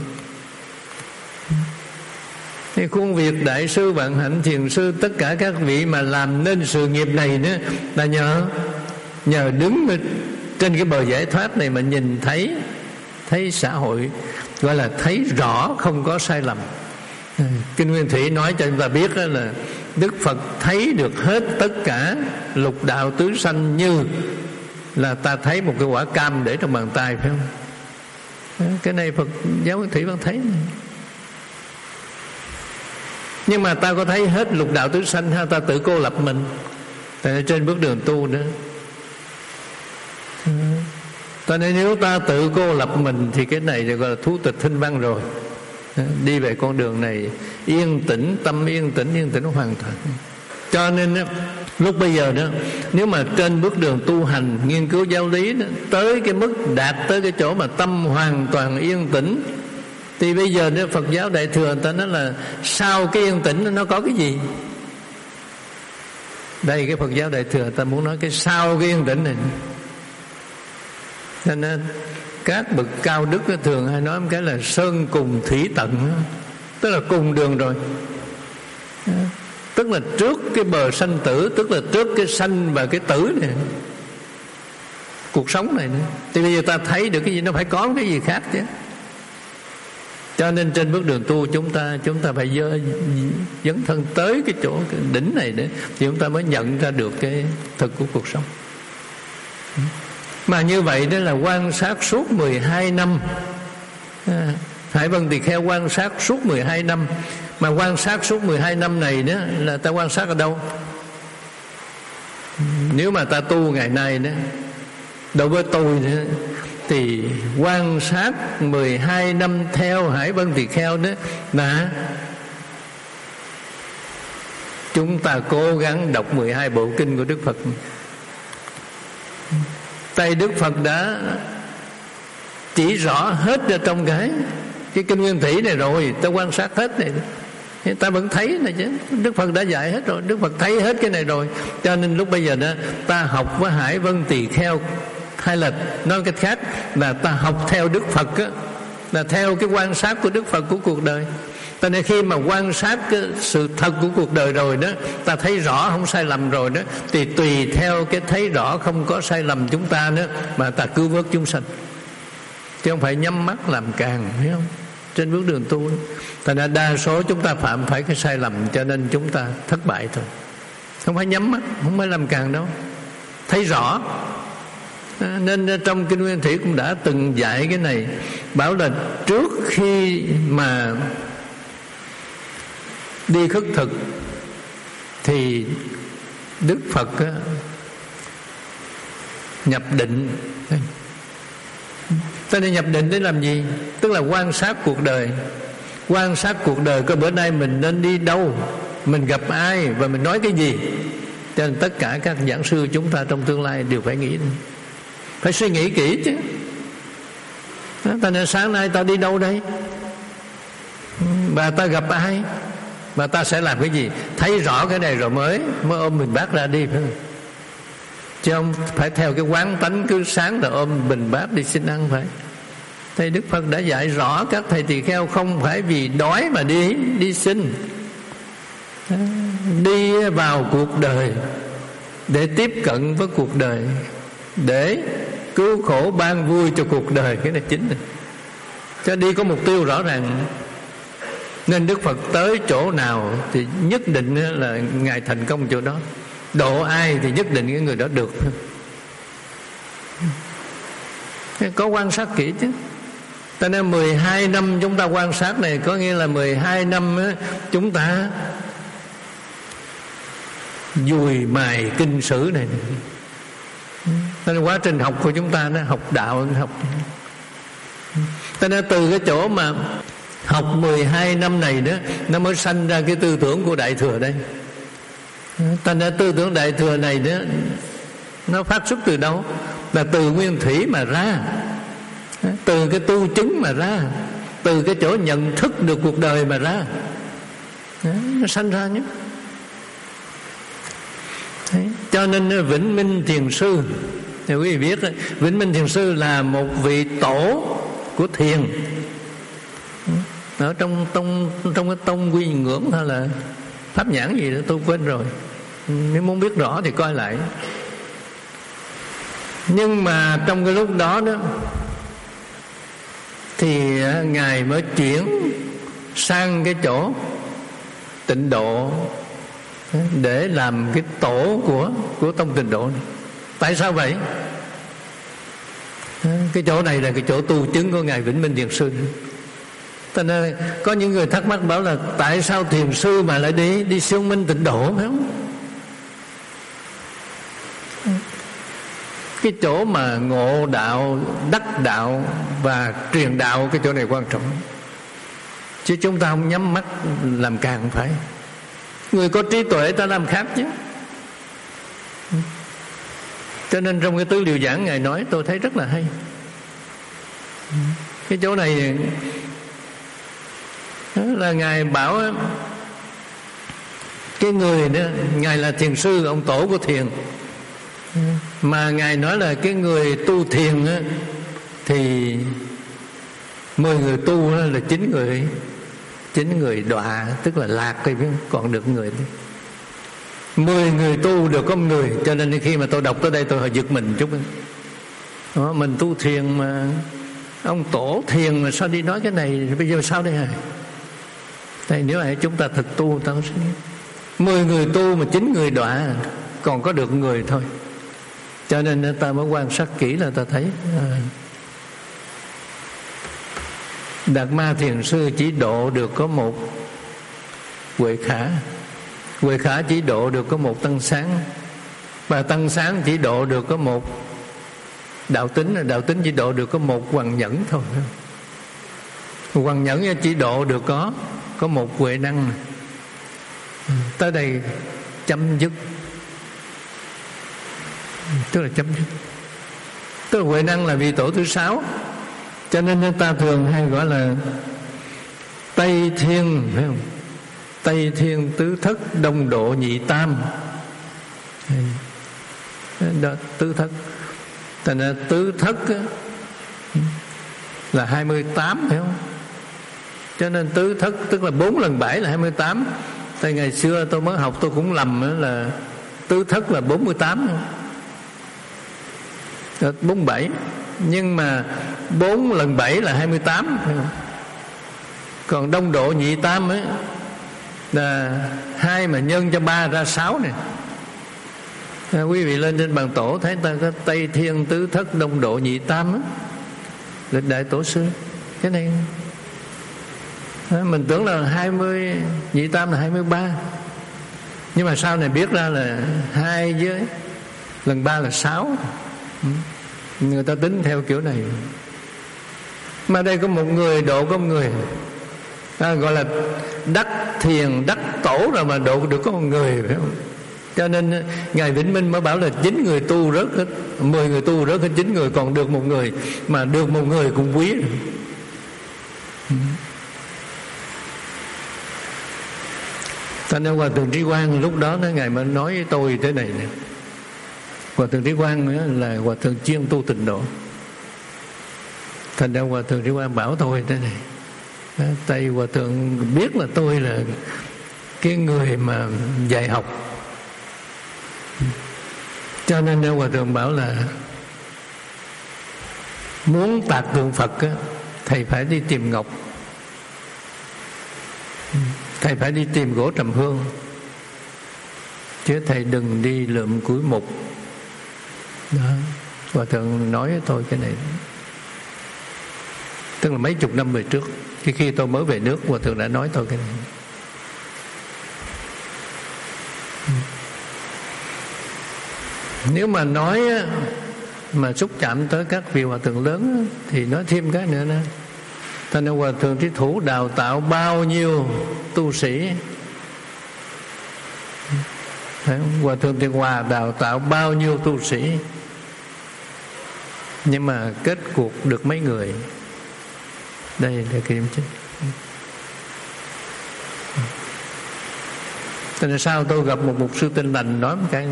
Thì khuôn việc Đại sư Vạn Hạnh Thiền sư, tất cả các vị mà làm nên sự nghiệp này nữa là nhờ nhờ đứng trên cái bờ giải thoát này mà nhìn thấy thấy xã hội, gọi là thấy rõ không có sai lầm. Kinh Nguyên Thủy nói cho chúng ta biết là Đức Phật thấy được hết tất cả lục đạo tứ sanh như là ta thấy một cái quả cam để trong bàn tay, phải không? Cái này Phật giáo Nguyên Thủy vẫn thấy này. Nhưng mà ta có thấy hết lục đạo tứ sanh hay ta tự cô lập mình? Tại trên bước đường tu nữa. Cho nên nếu ta tự cô lập mình thì cái này gọi là thú tịch thinh văn rồi. Đi về con đường này yên tĩnh, tâm yên tĩnh, yên tĩnh hoàn toàn. Cho nên lúc bây giờ đó, nếu mà trên bước đường tu hành, nghiên cứu giáo lý đó, tới cái mức đạt tới cái chỗ mà tâm hoàn toàn yên tĩnh, thì bây giờ đó, Phật giáo Đại Thừa người ta nói là sau cái yên tĩnh nó có cái gì? Đây cái Phật giáo Đại Thừa ta muốn nói cái sau cái yên tĩnh này. Cho nên các bậc cao đức thường hay nói một cái là sơn cùng thủy tận, tức là cùng đường rồi. Tức là trước cái bờ sanh tử, tức là trước cái sanh và cái tử này, cuộc sống này nữa. Thì bây giờ ta thấy được cái gì, nó phải có cái gì khác chứ. Cho nên trên bước đường tu chúng ta chúng ta phải dơ, dấn thân tới cái chỗ cái đỉnh này để thì chúng ta mới nhận ra được cái thực của cuộc sống. Mà như vậy đó là quan sát suốt mười hai năm. à, Hải Vân Tỳ Kheo quan sát suốt mười hai năm. Mà quan sát suốt mười hai năm này đó là ta quan sát ở đâu? Nếu mà ta tu ngày nay đó, đối với tôi đó, thì quan sát mười hai năm theo Hải Vân Tỳ Kheo đó là chúng ta cố gắng đọc mười hai bộ kinh của Đức Phật. Tay Đức Phật đã chỉ rõ hết ra trong cái cái kinh Nguyên Thủy này rồi, ta quan sát hết này. Ta vẫn thấy này chứ. Đức Phật đã dạy hết rồi, Đức Phật thấy hết cái này rồi. Cho nên lúc bây giờ đó ta học với Hải Vân Tỳ Kheo hai lệch. Nói cách khác là ta học theo Đức Phật á, là theo cái quan sát của Đức Phật của cuộc đời. Cho nên khi mà quan sát cái sự thật của cuộc đời rồi đó, ta thấy rõ không sai lầm rồi đó, thì tùy theo cái thấy rõ không có sai lầm chúng ta nữa mà ta cứu vớt chúng sanh, chứ không phải nhắm mắt làm càng, hiểu không? Trên bước đường tu, thành ra đa số chúng ta phạm phải cái sai lầm, cho nên chúng ta thất bại thôi. Không phải nhắm mắt, không phải làm càng đâu, thấy rõ. À, nên trong Kinh Nguyên Thủy cũng đã từng dạy cái này, bảo là trước khi mà đi khất thực thì Đức Phật á, nhập định. Ta nên nhập định để làm gì? Tức là quan sát cuộc đời. Quan sát cuộc đời coi bữa nay mình nên đi đâu, mình gặp ai và mình nói cái gì. Cho nên tất cả các giảng sư chúng ta trong tương lai đều phải nghĩ, phải suy nghĩ kỹ chứ. Ta nên sáng nay ta đi đâu đây, và ta gặp ai, và ta sẽ làm cái gì. Thấy rõ cái này rồi mới mới ôm bình bát ra đi, phải không? Chứ không phải theo cái quán tánh cứ sáng là ôm bình bát đi xin ăn. Phải thầy Đức Phật đã dạy rõ các thầy tỳ kheo không phải vì đói mà đi đi xin, đi vào cuộc đời để tiếp cận với cuộc đời, để cứu khổ ban vui cho cuộc đời. Cái này chính này, cho đi có mục tiêu rõ ràng. Nên Đức Phật tới chỗ nào thì nhất định là Ngài thành công chỗ đó. Độ ai thì nhất định cái người đó được. Có quan sát kỹ chứ. Cho nên mười hai năm chúng ta quan sát này, có nghĩa là mười hai năm chúng ta dùi mài kinh sử này. Cho nên quá trình học của chúng ta nó học đạo, học. Cho nên từ cái chỗ mà học mười hai năm này đó, nó mới sanh ra cái tư tưởng của Đại Thừa đây. Thành ra tư tưởng Đại Thừa này đó, nó phát xuất từ đâu? Là từ Nguyên Thủy mà ra, từ cái tu chứng mà ra, từ cái chỗ nhận thức được cuộc đời mà ra. Nó sanh ra nhé. Đấy. Cho nên Vĩnh Minh Thiền Sư, thì quý vị biết Vĩnh Minh Thiền Sư là một vị tổ của thiền ở trong tông, trong cái tông Quy Ngưỡng hay là Pháp Nhãn gì đó tôi quên rồi, nếu muốn biết rõ thì coi lại. Nhưng mà trong cái lúc đó đó thì Ngài mới chuyển sang cái chỗ Tịnh Độ để làm cái tổ của của tông Tịnh Độ này. Tại sao vậy? Cái chỗ này là cái chỗ tu chứng của Ngài Vĩnh Minh Thiền Sư. Cho nên có những người thắc mắc bảo là tại sao thiền sư mà lại đi đi siêu minh Tịnh Độ, phải không? Cái chỗ mà ngộ đạo, đắc đạo và truyền đạo, cái chỗ này quan trọng. Chứ chúng ta không nhắm mắt làm càng phải. Người có trí tuệ ta làm khác chứ. Cho nên trong cái tứ liệu giảng Ngài nói tôi thấy rất là hay. Cái chỗ này là Ngài bảo cái người đó, Ngài là thiền sư, ông tổ của thiền, mà Ngài nói là cái người tu thiền á, thì mười người tu là chín người chín người đọa, tức là lạc thì còn được người. Mười người tu được có một người. Cho nên khi mà tôi đọc tới đây tôi hơi giật mình chút. Đó, mình tu thiền mà ông tổ thiền mà sao đi nói cái này, bây giờ sao đây hả? Đây, nếu là chúng ta thực tu ta sẽ mười người tu mà chín người đọa, còn có được người thôi. Cho nên ta mới quan sát kỹ là ta thấy à, Đạt Ma Thiền Sư chỉ độ được có một Huệ Khả, Huệ Khả chỉ độ được có một Tăng Sáng, và Tăng Sáng chỉ độ được có một Đạo Tính, Đạo Tính chỉ độ được có một Hoằng Nhẫn thôi. Hoằng Nhẫn chỉ độ được có có một Huệ Năng. Tới đây chấm dứt, tức là chấm dứt. Tức là Huệ Năng là vị tổ thứ sáu. Cho nên ta thường hay gọi là Tây Thiên, phải không? Tây Thiên Tứ Thất Đông Độ Nhị Tam. Đó, tứ thất. Thành ra tứ thất là hai mươi tám, phải không? Cho nên tứ thất tức là bốn lần bảy là hai mươi tám. Tại ngày xưa tôi mới học tôi cũng lầm là tứ thất là bốn mươi tám, bốn mươi bảy. Nhưng mà bốn lần bảy là hai mươi tám, phải không? Còn Đông Độ Nhị Tam ấy là hai mà nhân cho ba ra sáu này. À, quý vị lên trên bàn tổ thấy ta có Tây Thiên Tứ Thất Đông Độ Nhị Tam á, lịch đại tổ sư. Cái này à, mình tưởng là hai mươi, Nhị Tam là hai mươi ba, nhưng mà sau này biết ra là hai với lần ba là sáu. Người ta tính theo kiểu này. Mà đây có một người độ có một người, à, gọi là đắc thiền đắc tổ rồi mà độ được có một người, phải không? Cho nên Ngài Vĩnh Minh mới bảo là chín người tu rớt hết, mười người tu rớt hết chín người, còn được một người. Mà được một người cũng quý. Cho nên Hòa Thượng Trí Quang lúc đó Ngài mới nói với tôi thế này nè. Hòa Thượng Trí Quang là Hòa Thượng chuyên tu tịnh độ. Thành ra Hòa Thượng Trí Quang bảo tôi thế này. Tại Hòa Thượng biết là tôi là cái người mà dạy học, cho nên Hòa Thượng bảo là muốn tạc tượng Phật á, thầy phải đi tìm ngọc, thầy phải đi tìm gỗ trầm hương, chứ thầy đừng đi lượm củi mục. Đó, Hòa Thượng nói với tôi cái này. Tức là mấy chục năm về trước, khi khi tôi mới về nước, Hòa Thượng đã nói tôi cái này. Nếu mà nói mà xúc chạm tới các vị Hòa Thượng lớn thì nói thêm cái nữa nè. Thành ra Hòa Thượng Trí Thủ đào tạo bao nhiêu tu sĩ, Hòa Thượng Tiền Hòa đào tạo bao nhiêu tu sĩ, nhưng mà kết cuộc được mấy người. Đây là cái điểm chính. Cho nên sao tôi gặp một mục sư Tinh Lành nói một cái.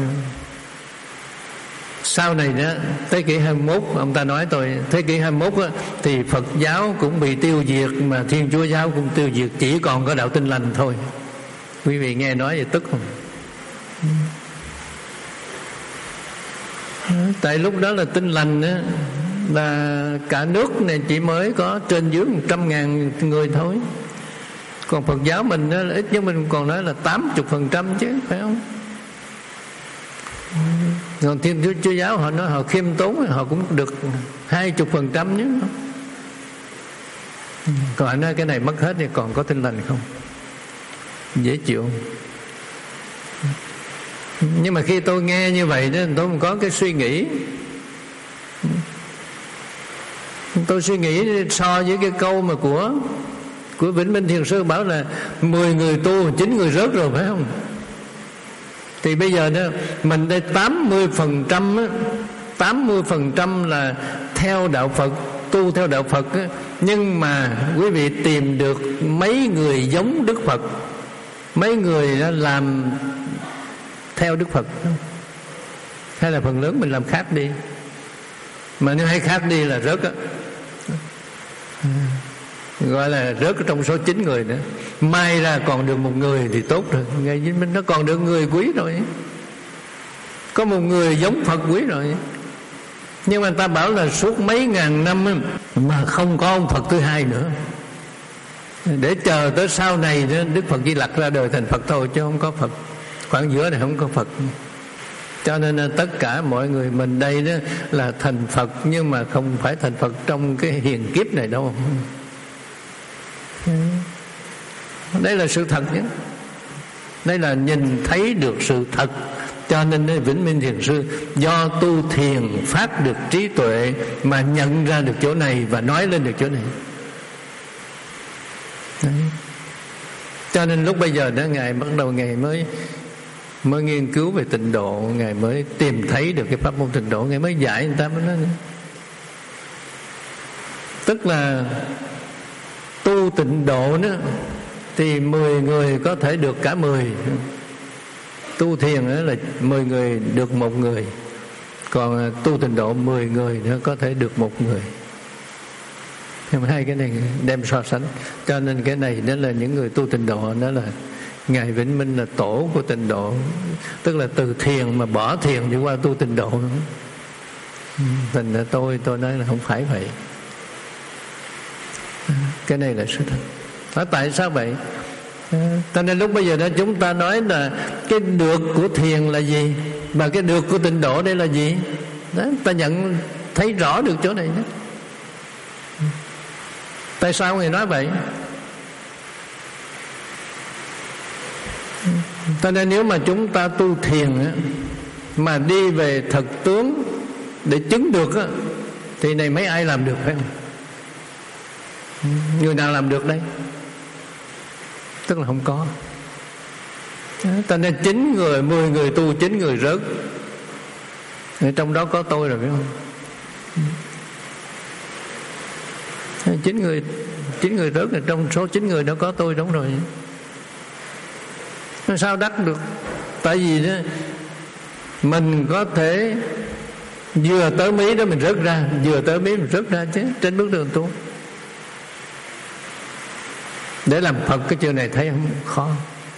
Sau này đó, thế kỷ hai mươi mốt, ông ta nói tôi thế kỷ hai mươi mốt á, thì Phật giáo cũng bị tiêu diệt, mà Thiên Chúa giáo cũng tiêu diệt, chỉ còn có đạo Tinh Lành thôi. Quý vị nghe nói vậy tức không? Tại lúc đó là Tinh Lành á, là cả nước này chỉ mới có trên dưới một trăm ngàn người thôi. Còn Phật giáo mình đó, là ít nhất mình còn nói là tám mươi phần trăm chứ, phải không? Còn Thiên Chúa giáo họ nói họ khiêm tốn, họ cũng được hai mươi phần trăm nhé. Còn anh nói cái này mất hết thì còn có Tinh Lành không? Dễ chịu. Nhưng mà khi tôi nghe như vậy đó, tôi có cái suy nghĩ. Tôi suy nghĩ so với cái câu mà của của Vĩnh Minh Thiền Sư bảo là mười người tu, chín người rớt rồi, phải không? Thì bây giờ đó mình đây tám mươi phần trăm á, tám mươi phần trăm là theo đạo Phật, tu theo đạo Phật á, nhưng mà quý vị tìm được mấy người giống Đức Phật, mấy người đó làm theo Đức Phật, hay là phần lớn mình làm khác đi? Mà nếu hay khác đi là rớt á, gọi là rớt trong số chín người nữa. Mai ra còn được một người thì tốt rồi, ngày Vĩnh Minh nó còn được người quý rồi, có một người giống Phật quý rồi. Nhưng mà ta bảo là suốt mấy ngàn năm mà không có ông Phật thứ hai nữa, để chờ tới sau này Đức Phật Di Lặc ra đời thành Phật thôi, chứ không có Phật. Khoảng giữa này không có Phật. Cho nên là tất cả mọi người mình đây đó là thành Phật, nhưng mà không phải thành Phật trong cái hiền kiếp này đâu. Đây là sự thật nhé. Đây là nhìn thấy được sự thật. Cho nên Vĩnh Minh Thiền Sư do tu thiền phát được trí tuệ mà nhận ra được chỗ này và nói lên được chỗ này. Đấy. Cho nên lúc bây giờ đó Ngài bắt đầu Ngài mới mới nghiên cứu về tịnh độ, Ngài mới tìm thấy được cái pháp môn tịnh độ, Ngài mới dạy người ta mới nói. Tức là tu tịnh độ đó thì mười người có thể được cả mười. Tu thiền là mười người được một người, còn tu tịnh độ mười người nữa có thể được một người. Hai cái này đem so sánh. Cho nên cái này đó là những người tu tịnh độ, đó là Ngài Vĩnh Minh là tổ của tịnh độ, tức là từ thiền mà bỏ thiền đi qua tu tịnh độ. Thành ra tôi tôi nói là không phải vậy. Cái này là sự thật. Đó, tại sao vậy? Cho nên lúc bây giờ đó chúng ta nói là cái được của thiền là gì, và cái được của tịnh độ đây là gì. Đó, ta nhận thấy rõ được chỗ này đó. Tại sao Ngài nói vậy? Cho nên nếu mà chúng ta tu thiền mà đi về thật tướng để chứng được thì này mấy ai làm được, phải không? Người nào làm được đây? Tức là không có. Cho nên chín người, mười người tu, chín người rớt. Trong đó có tôi rồi, phải không? Chín người, chín người rớt là trong số chín người đó có tôi, đúng rồi. Sao đắc được? Tại vì đó mình có thể vừa tới mí đó mình rớt ra, vừa tới mí mình rớt ra chứ, trên bước đường tu. Để làm Phật cái chuyện này thấy không khó.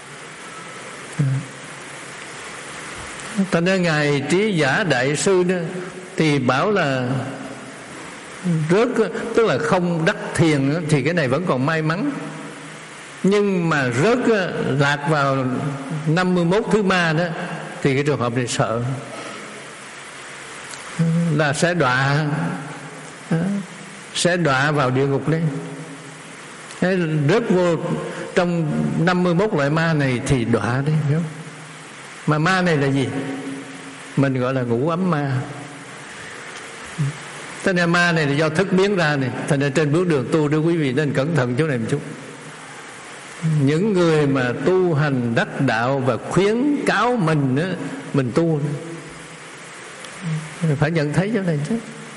Cho nên Ngài Trí Giả Đại Sư đó thì bảo là rớt, tức là không đắc thiền thì cái này vẫn còn may mắn. Nhưng mà rớt lạc vào năm mươi mốt thứ ma đó thì cái trường hợp này sợ, là sẽ đọa sẽ đọa vào địa ngục đấy. Rớt vô trong năm mươi mốt loại ma này thì đọa đấy, hiểu không? Mà ma này là gì? Mình gọi là ngũ ấm ma. Thế nên ma này là do thức biến ra này. Thành ra trên bước đường tu, đưa quý vị nên cẩn thận chỗ này một chút. Những người mà tu hành đắc đạo và khuyến cáo mình đó, mình tu phải nhận thấy chỗ này chứ.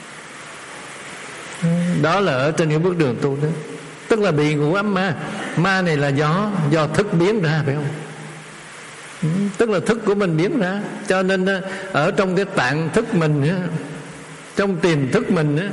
Đó là ở trên những bước đường tu đó. Tức là bị ngũ ấm ma. Ma này là do do thức biến ra, phải không? Tức là thức của mình biến ra. Cho nên ở trong cái tạng thức mình, trong tiềm thức mình,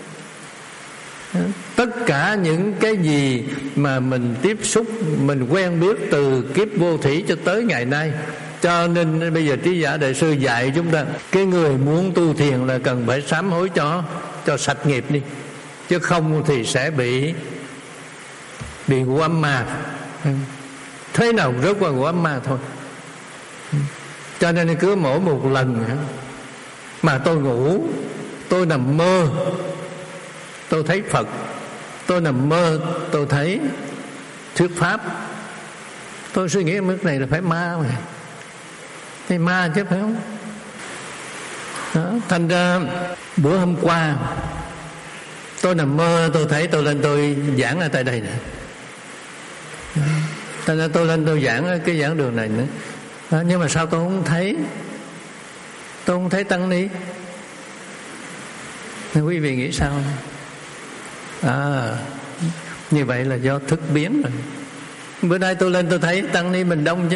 tất cả những cái gì mà mình tiếp xúc, mình quen biết từ kiếp vô thủy cho tới ngày nay. Cho nên bây giờ Trí Giả Đại Sư dạy chúng ta, cái người muốn tu thiền là cần phải sám hối cho cho sạch nghiệp đi, chứ không thì sẽ bị bị ngũ ấm ma. Thế nào rớt qua ngũ ấm ma thôi. Cho nên cứ mỗi một lần mà tôi ngủ, tôi nằm mơ, tôi thấy Phật, tôi nằm mơ, tôi thấy thuyết pháp, tôi suy nghĩ mức này là phải ma mà. Thì ma chứ, phải không? Đó. Thành ra bữa hôm qua tôi nằm mơ, tôi thấy tôi lên tôi giảng ở tại đây nè. Thành ra tôi lên tôi giảng ở cái giảng đường này nữa. Đó. Nhưng mà sao tôi không thấy Tôi không thấy tăng ni? Quý vị nghĩ sao? À, như vậy là do thức biến rồi. Bữa nay tôi lên tôi thấy tăng ni mình đông chứ.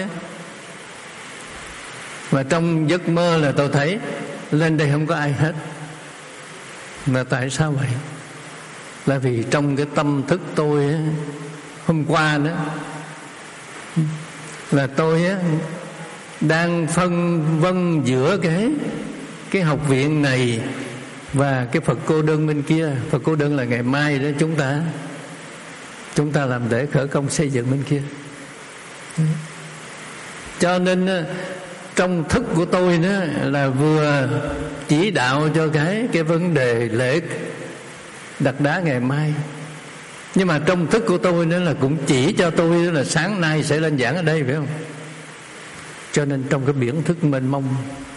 Và trong giấc mơ là tôi thấy lên đây không có ai hết. Mà tại sao vậy? Là vì trong cái tâm thức tôi á, hôm qua đó là tôi á, đang phân vân giữa cái cái học viện này và cái Phật Cô Đơn bên kia. Phật Cô Đơn là ngày mai đó chúng ta chúng ta làm để khởi công xây dựng bên kia. Cho nên trong thức của tôi đó là vừa chỉ đạo cho cái cái vấn đề lễ đặt đá ngày mai, nhưng mà trong thức của tôi nữa là cũng chỉ cho tôi là sáng nay sẽ lên giảng ở đây, phải không? Cho nên trong cái biển thức mênh mông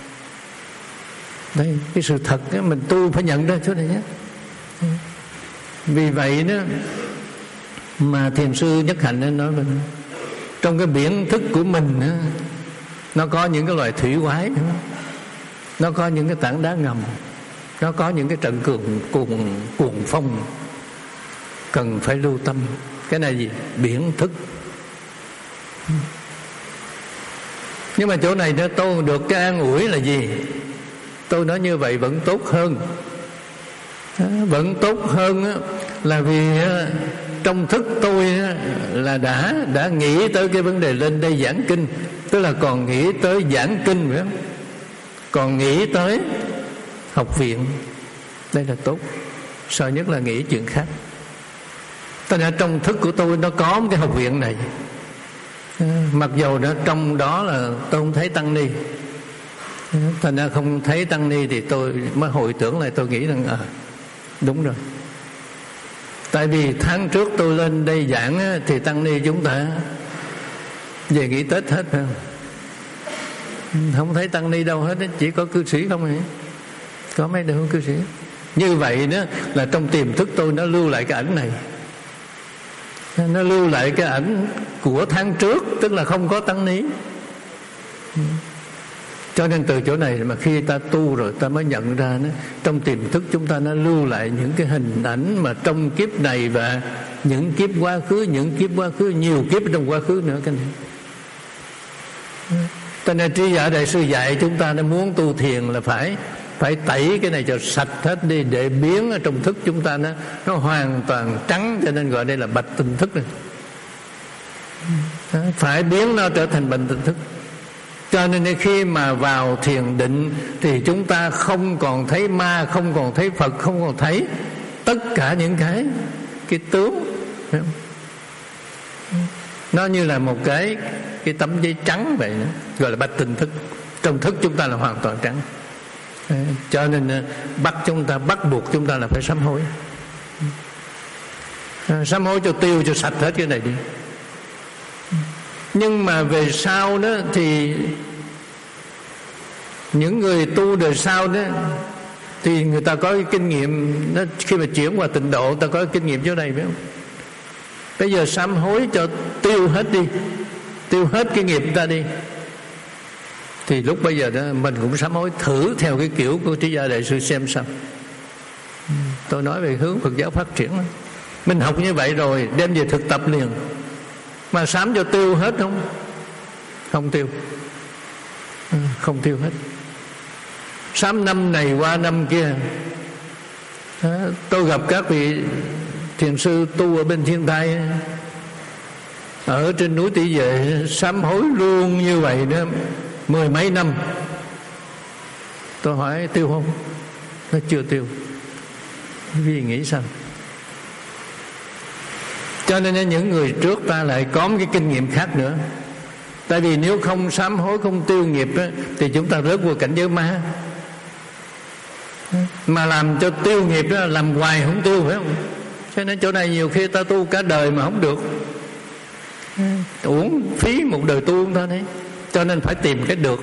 đây, cái sự thật đó, mình tu phải nhận ra chỗ này nhé. Vì vậy đó mà thiền sư Nhất Hạnh nói mình, trong cái biển thức của mình đó, nó có những cái loài thủy quái, nó có những cái tảng đá ngầm, nó có những cái trận cường cuồng cuồng phong cần phải lưu tâm. Cái này gì? Biển thức. Nhưng mà chỗ này nó tôi được cái an ủi là gì? Tôi nói như vậy vẫn tốt hơn. Vẫn tốt hơn là vì trong thức tôi là đã đã nghĩ tới cái vấn đề lên đây giảng kinh, tức là còn nghĩ tới giảng kinh nữa, còn nghĩ tới học viện. Đây là tốt. Sợ nhất là nghĩ chuyện khác. Tức là trong thức của tôi nó có một cái học viện này, mặc dầu nó trong đó là tôi không thấy tăng ni. Thành ra không thấy tăng ni thì tôi mới hồi tưởng lại, tôi nghĩ rằng à, đúng rồi. Tại vì tháng trước tôi lên đây giảng thì tăng ni chúng ta về nghỉ Tết hết phải không? Không thấy tăng ni đâu hết, chỉ có cư sĩ không hả? Có mấy đường cư sĩ. Như vậy đó là trong tiềm thức tôi nó lưu lại cái ảnh này, nó lưu lại cái ảnh của tháng trước, tức là không có tăng ni. Cho nên từ chỗ này mà khi ta tu rồi ta mới nhận ra đó, trong tiềm thức chúng ta nó lưu lại những cái hình ảnh mà trong kiếp này và những kiếp quá khứ, những kiếp quá khứ, nhiều kiếp trong quá khứ nữa. Cái này cho nên Trí Giả Đại Sư dạy chúng ta nó muốn tu thiền là phải phải tẩy cái này cho sạch hết đi, để biến ở trong thức chúng ta nó nó hoàn toàn trắng. Cho nên gọi đây là bạch tinh thức này. Phải biến nó trở thành bạch tinh thức. Cho nên khi mà vào thiền định thì chúng ta không còn thấy ma, không còn thấy Phật, không còn thấy tất cả những cái cái tướng. Nó như là một cái cái tấm giấy trắng vậy đó, gọi là bạch tinh thức. Trong thức chúng ta là hoàn toàn trắng. Cho nên bắt chúng ta, bắt buộc chúng ta là phải sám hối. Sám hối cho tiêu, cho sạch hết cái này đi. Nhưng mà về sau đó thì những người tu đời sau đó thì người ta có cái kinh nghiệm đó, khi mà chuyển qua tịnh độ ta có cái kinh nghiệm chỗ này phải không? Bây giờ sám hối cho tiêu hết đi, tiêu hết cái nghiệp ta đi, thì lúc bây giờ đó mình cũng sám hối thử theo cái kiểu của Trí Giả Đại Sư xem sao. Tôi nói về hướng Phật giáo phát triển. Mình học như vậy rồi đem về thực tập liền. Mà sám cho tiêu hết không? Không tiêu. Không tiêu hết. Sám năm này qua năm kia. Tôi gặp các vị thiền sư tu ở bên Thiên Thai, ở trên núi Tỷ Vệ, sám hối luôn như vậy đó mười mấy năm. Tôi hỏi tiêu không? Nó chưa tiêu. Vì nghĩ sao? Cho nên những người trước ta lại có một cái kinh nghiệm khác nữa. Tại vì nếu không sám hối, không tiêu nghiệp đó, thì chúng ta rớt vào cảnh giới ma. Mà làm cho tiêu nghiệp đó, làm hoài không tiêu phải không? Cho nên chỗ này nhiều khi ta tu cả đời mà không được, uổng phí một đời tu không ta đấy. Cho nên phải tìm cái được.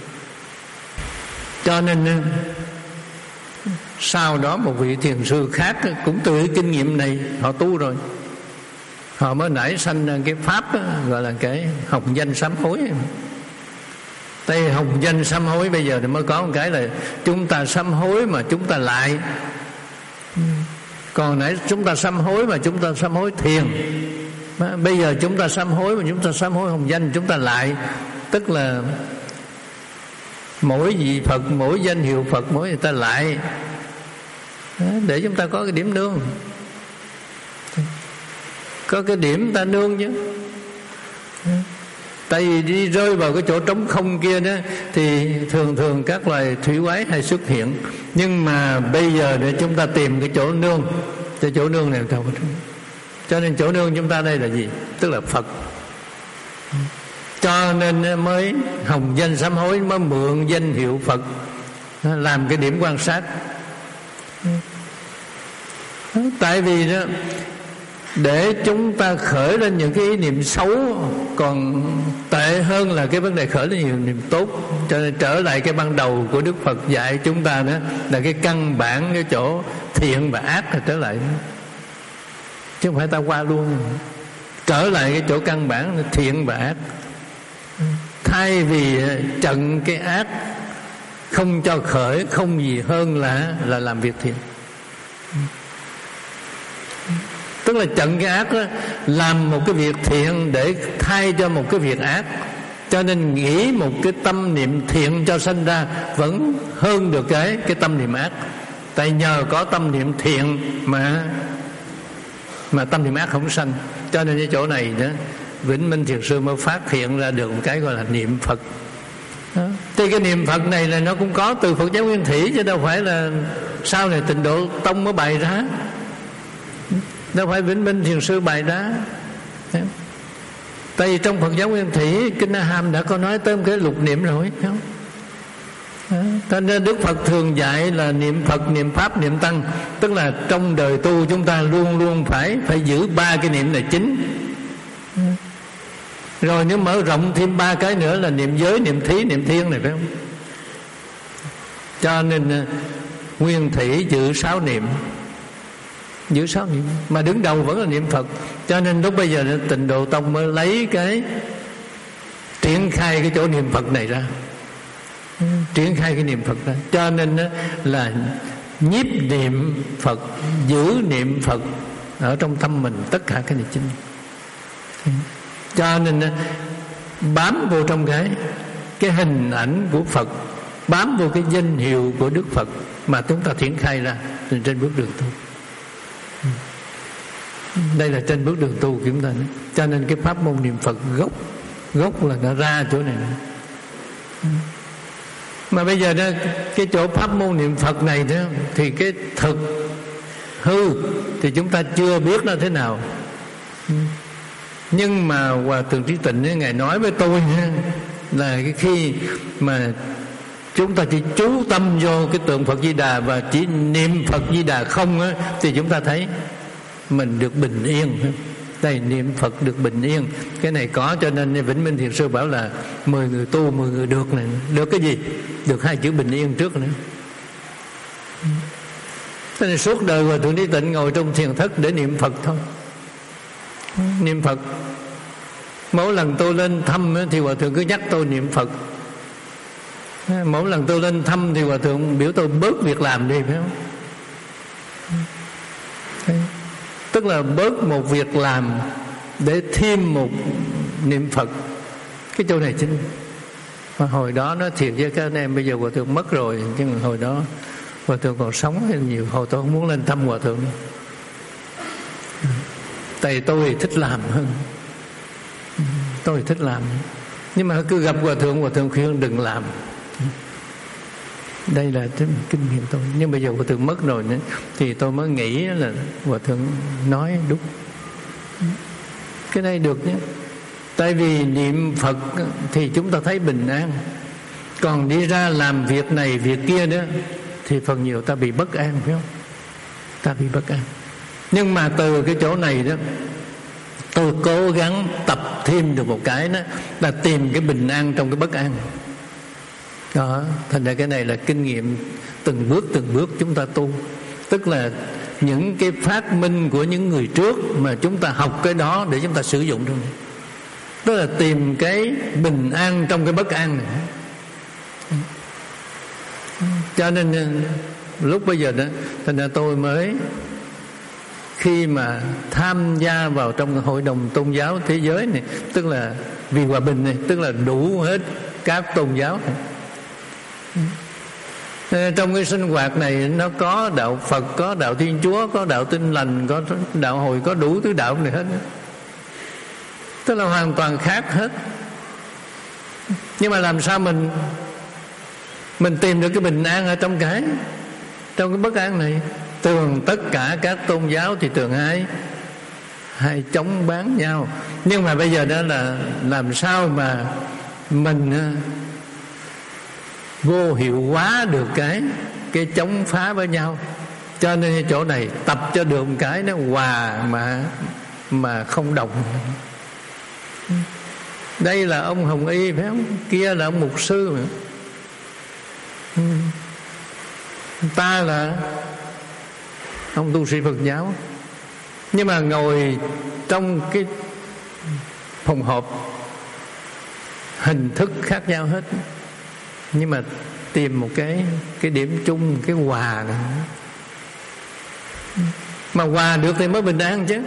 Cho nên sau đó một vị thiền sư khác cũng từ cái kinh nghiệm này họ tu rồi, họ mới nảy sanh cái pháp đó, gọi là cái hồng danh sám hối. Đây hồng danh sám hối bây giờ thì mới có một cái là chúng ta sám hối mà chúng ta lại. Còn nãy chúng ta sám hối mà chúng ta sám hối thiền. Bây giờ chúng ta sám hối mà chúng ta sám hối hồng danh, chúng ta lại. Tức là mỗi vị Phật, mỗi danh hiệu Phật, mỗi người ta lại, để chúng ta có cái điểm nương, có cái điểm ta nương chứ. Tại vì đi rơi vào cái chỗ trống không kia đó thì thường thường các loài thủy quái hay xuất hiện. Nhưng mà bây giờ để chúng ta tìm cái chỗ nương, cái chỗ nương này đâu. Cho nên chỗ nương chúng ta đây là gì? Tức là Phật. Cho nên mới hồng danh sám hối, mới mượn danh hiệu Phật làm cái điểm quan sát. Tại vì đó, để chúng ta khởi lên những cái ý niệm xấu còn tệ hơn là cái vấn đề khởi lên nhiều niệm tốt. Cho nên trở lại cái ban đầu của Đức Phật dạy chúng ta đó là cái căn bản, cái chỗ thiện và ác là trở lại đó. Chứ không phải ta qua luôn. Trở lại cái chỗ căn bản là thiện và ác. Thay vì trận cái ác không cho khởi, không gì hơn là là làm việc thiện. Tức là chặn cái ác đó, làm một cái việc thiện để thay cho một cái việc ác. Cho nên nghĩ một cái tâm niệm thiện cho sanh ra vẫn hơn được cái cái tâm niệm ác. Tại nhờ có tâm niệm thiện mà mà tâm niệm ác không sanh. Cho nên cái chỗ này đó, Vĩnh Minh Thiền Sư mới phát hiện ra được một cái gọi là niệm Phật. Đó. Thì cái niệm Phật này là nó cũng có từ Phật giáo Nguyên Thủy, chứ đâu phải là sau này Tịnh Độ Tông mới bày ra, đâu phải Vĩnh Minh Thiền Sư bày ra. Đó. Tại vì trong Phật giáo Nguyên Thủy, Kinh A Hàm đã có nói tới cái lục niệm rồi, không? Cho nên Đức Phật thường dạy là niệm Phật, niệm Pháp, niệm Tăng. Tức là trong đời tu chúng ta luôn luôn phải phải giữ ba cái niệm là chính. Rồi nếu mở rộng thêm ba cái nữa là niệm giới, niệm thí, niệm thiên này, phải không? Cho nên Nguyên Thủy giữ sáu niệm, giữ sáu niệm, mà đứng đầu vẫn là niệm Phật. Cho nên lúc bây giờ Tịnh Độ Tông mới lấy cái triển khai cái chỗ niệm Phật này ra, triển khai cái niệm Phật ra. Cho nên là nhiếp niệm Phật, giữ niệm Phật ở trong tâm mình, tất cả cái này chính. Cho nên bám vô trong cái cái hình ảnh của Phật, bám vô cái danh hiệu của Đức Phật mà chúng ta triển khai ra trên bước đường tu. Đây là trên bước đường tu của chúng ta. Cho nên cái pháp môn niệm Phật gốc gốc là nó ra chỗ này. Mà bây giờ đó, cái chỗ pháp môn niệm Phật này đó, thì cái thực hư thì chúng ta chưa biết nó thế nào. Nhưng mà Hòa Thượng Trí Tịnh Ngài nói với tôi là cái khi mà chúng ta chỉ chú tâm vô cái tượng Phật Di Đà và chỉ niệm Phật Di Đà không á, thì chúng ta thấy mình được bình yên. Đây, niệm Phật được bình yên. Cái này có, cho nên Vĩnh Minh Thiền Sư bảo là mười người tu, mười người được này. Được cái gì? Được hai chữ bình yên trước nữa. Thế nên suốt đời Hòa Thượng Trí Tịnh ngồi trong thiền thất để niệm Phật thôi. Niệm Phật. Mỗi lần tôi lên thăm thì Hòa Thượng cứ nhắc tôi niệm Phật. Mỗi lần tôi lên thăm thì Hòa Thượng biểu tôi bớt việc làm đi, phải không? Tức là bớt một việc làm để thêm một niệm Phật. Cái chỗ này chính. Mà hồi đó nó thiệt với các anh em, bây giờ Hòa Thượng mất rồi, nhưng hồi đó Hòa Thượng còn sống nhiều. Hồi tôi không muốn lên thăm Hòa Thượng. Tại tôi thì thích làm hơn. Tôi thì thích làm. Nhưng mà cứ gặp Hòa Thượng, Hòa Thượng khuyên đừng làm. Đây là cái kinh nghiệm tôi. Nhưng bây giờ Hòa Thượng mất rồi nữa, thì tôi mới nghĩ là Hòa Thượng nói đúng. Cái này được nhé. Tại vì niệm Phật thì chúng ta thấy bình an. Còn đi ra làm việc này việc kia đó thì phần nhiều ta bị bất an, phải không? Ta bị bất an. Nhưng mà từ cái chỗ này đó, tôi cố gắng tập thêm được một cái đó, là tìm cái bình an trong cái bất an. Đó, thành ra cái này là kinh nghiệm từng bước từng bước chúng ta tu. Tức là những cái phát minh của những người trước mà chúng ta học cái đó để chúng ta sử dụng trong này. Tức là tìm cái bình an trong cái bất an này. Cho nên lúc bây giờ đó, thành ra tôi mới khi mà tham gia vào trong hội đồng tôn giáo thế giới này, tức là vì hòa bình này, tức là đủ hết các tôn giáo này. Trong cái sinh hoạt này nó có đạo Phật, có đạo Thiên Chúa, có đạo Tin Lành, có đạo Hồi, có đủ thứ đạo này hết. Tức là hoàn toàn khác hết. Nhưng mà làm sao mình mình tìm được cái bình an ở trong cái trong cái bất an này? Thường tất cả các tôn giáo thì thường hay hay chống bán nhau. Nhưng mà bây giờ đó là làm sao mà mình vô hiệu hóa được cái cái chống phá với nhau. Cho nên chỗ này tập cho được một cái nó hòa mà mà không đồng. Đây là ông Hồng Y, phải không? Kia là ông mục sư mà. Ta là ông tu sĩ Phật giáo. Nhưng mà ngồi trong cái phòng họp hình thức khác nhau hết, nhưng mà tìm một cái cái điểm chung, cái hòa này. Mà hòa được thì mới bình an chứ.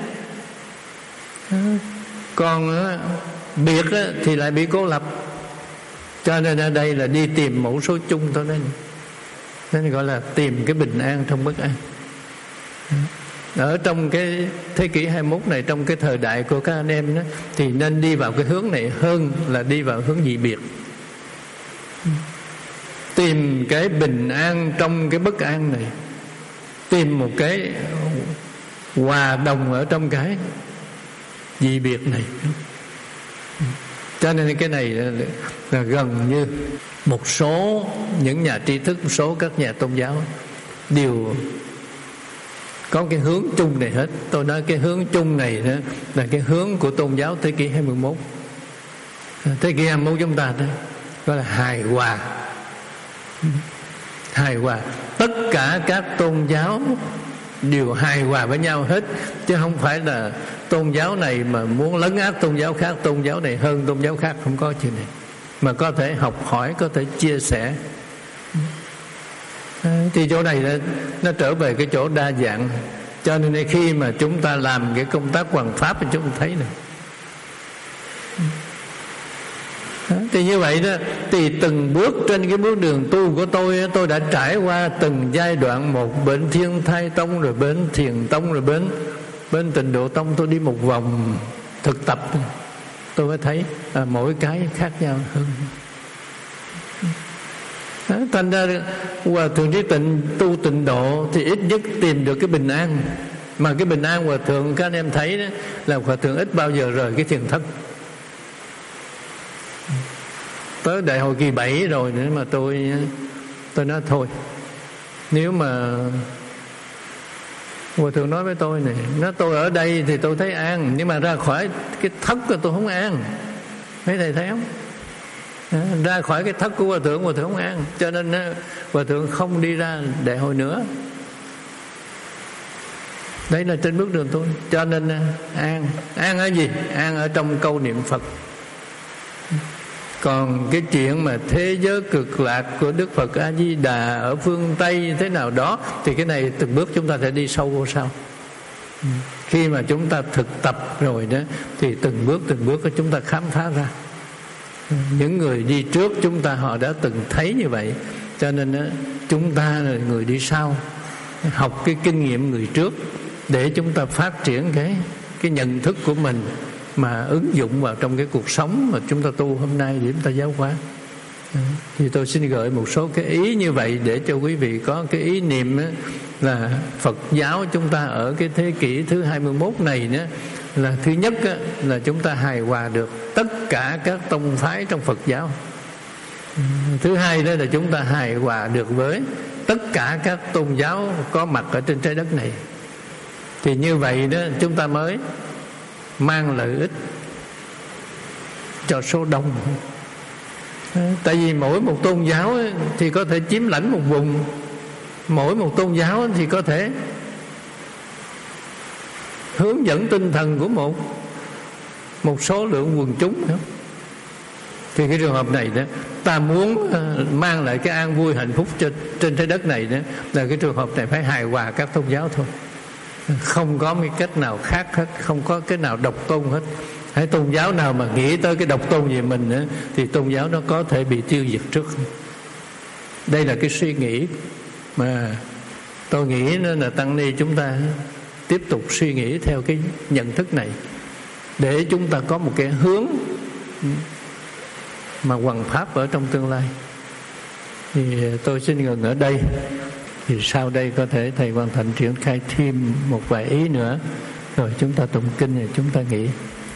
Còn biệt thì lại bị cô lập. Cho nên ở đây là đi tìm mẫu số chung thôi đấy. Nên gọi là tìm cái bình an trong bất an. Ở trong cái thế kỷ hai mươi mốt này, trong cái thời đại của các anh em đó, thì nên đi vào cái hướng này hơn là đi vào hướng dị biệt. Tìm cái bình an trong cái bất an này, tìm một cái hòa đồng ở trong cái dị biệt này. Cho nên cái này là, là gần như một số những nhà tri thức, một số các nhà tôn giáo đều có cái hướng chung này hết. Tôi nói cái hướng chung này đó là cái hướng của tôn giáo thế kỷ hai mươi mốt. Thế kỷ hai mươi mốt chúng ta đó gọi là hài hòa. Hài hòa. Tất cả các tôn giáo đều hài hòa với nhau hết, chứ không phải là tôn giáo này mà muốn lấn át tôn giáo khác, tôn giáo này hơn tôn giáo khác, không có chuyện này. Mà có thể học hỏi, có thể chia sẻ. Thì chỗ này nó, nó trở về cái chỗ đa dạng. Cho nên khi mà chúng ta làm cái công tác hoằng pháp thì chúng ta thấy này. Thì như vậy đó, thì từng bước trên cái bước đường tu của tôi, tôi đã trải qua từng giai đoạn một. Bên Thiên Thai Tông, rồi bên Thiền Tông, rồi bên bên Tịnh Độ Tông. Tôi đi một vòng thực tập, tôi mới thấy à, mỗi cái khác nhau hơn. Thành ra Hòa Thượng Trí Tịnh tu Tịnh Độ thì ít nhất tìm được cái bình an. Mà cái bình an Hòa Thượng các anh em thấy đó, là Hòa Thượng ít bao giờ rời cái thiền thất. Tới đại hội kỳ bảy rồi nữa mà tôi tôi nói thôi, nếu mà Hòa Thượng nói với tôi này, nói tôi ở đây thì tôi thấy an, nhưng mà ra khỏi cái thất của tôi không an. Mấy thầy thấy không? Ra khỏi cái thất của Hòa Thượng, Hòa Thượng không an. Cho nên Hòa Thượng không đi ra đại hội nữa. Đấy là trên bước đường tôi. Cho nên an. An ở gì? An ở trong câu niệm Phật. Còn cái chuyện mà thế giới cực lạc của Đức Phật A Di Đà ở phương Tây thế nào đó, thì cái này từng bước chúng ta sẽ đi sâu vô sau. Khi mà chúng ta thực tập rồi đó, thì từng bước từng bước chúng ta khám phá ra. Những người đi trước chúng ta họ đã từng thấy như vậy. Cho nên đó, chúng ta là người đi sau, học cái kinh nghiệm người trước để chúng ta phát triển cái cái nhận thức của mình, mà ứng dụng vào trong cái cuộc sống mà chúng ta tu hôm nay để chúng ta giáo hóa. Thì tôi xin gợi một số cái ý như vậy để cho quý vị có cái ý niệm đó, là Phật giáo chúng ta ở cái thế kỷ thứ hai mươi mốt này đó, là thứ nhất đó, là chúng ta hài hòa được tất cả các tông phái trong Phật giáo. Thứ hai đó là chúng ta hài hòa được với tất cả các tôn giáo có mặt ở trên trái đất này. Thì như vậy đó chúng ta mới mang lợi ích cho số đông. Tại vì mỗi một tôn giáo thì có thể chiếm lãnh một vùng, mỗi một tôn giáo thì có thể hướng dẫn tinh thần của một một số lượng quần chúng. Thì cái trường hợp này đó, ta muốn mang lại cái an vui hạnh phúc cho trên trái đất này đó, là cái trường hợp này phải hài hòa các tôn giáo thôi. Không có cái cách nào khác hết, không có cái nào độc tôn hết. Hãy tôn giáo nào mà nghĩ tới cái độc tôn về mình nữa, thì tôn giáo nó có thể bị tiêu diệt trước. Đây là cái suy nghĩ mà tôi nghĩ nên là tăng ni chúng ta tiếp tục suy nghĩ theo cái nhận thức này, để chúng ta có một cái hướng mà hoằng pháp ở trong tương lai. Thì tôi xin ngừng ở đây. Thì sau đây có thể thầy Quang Thạnh triển khai thêm một vài ý nữa, rồi chúng ta tụng kinh, rồi chúng ta nghỉ.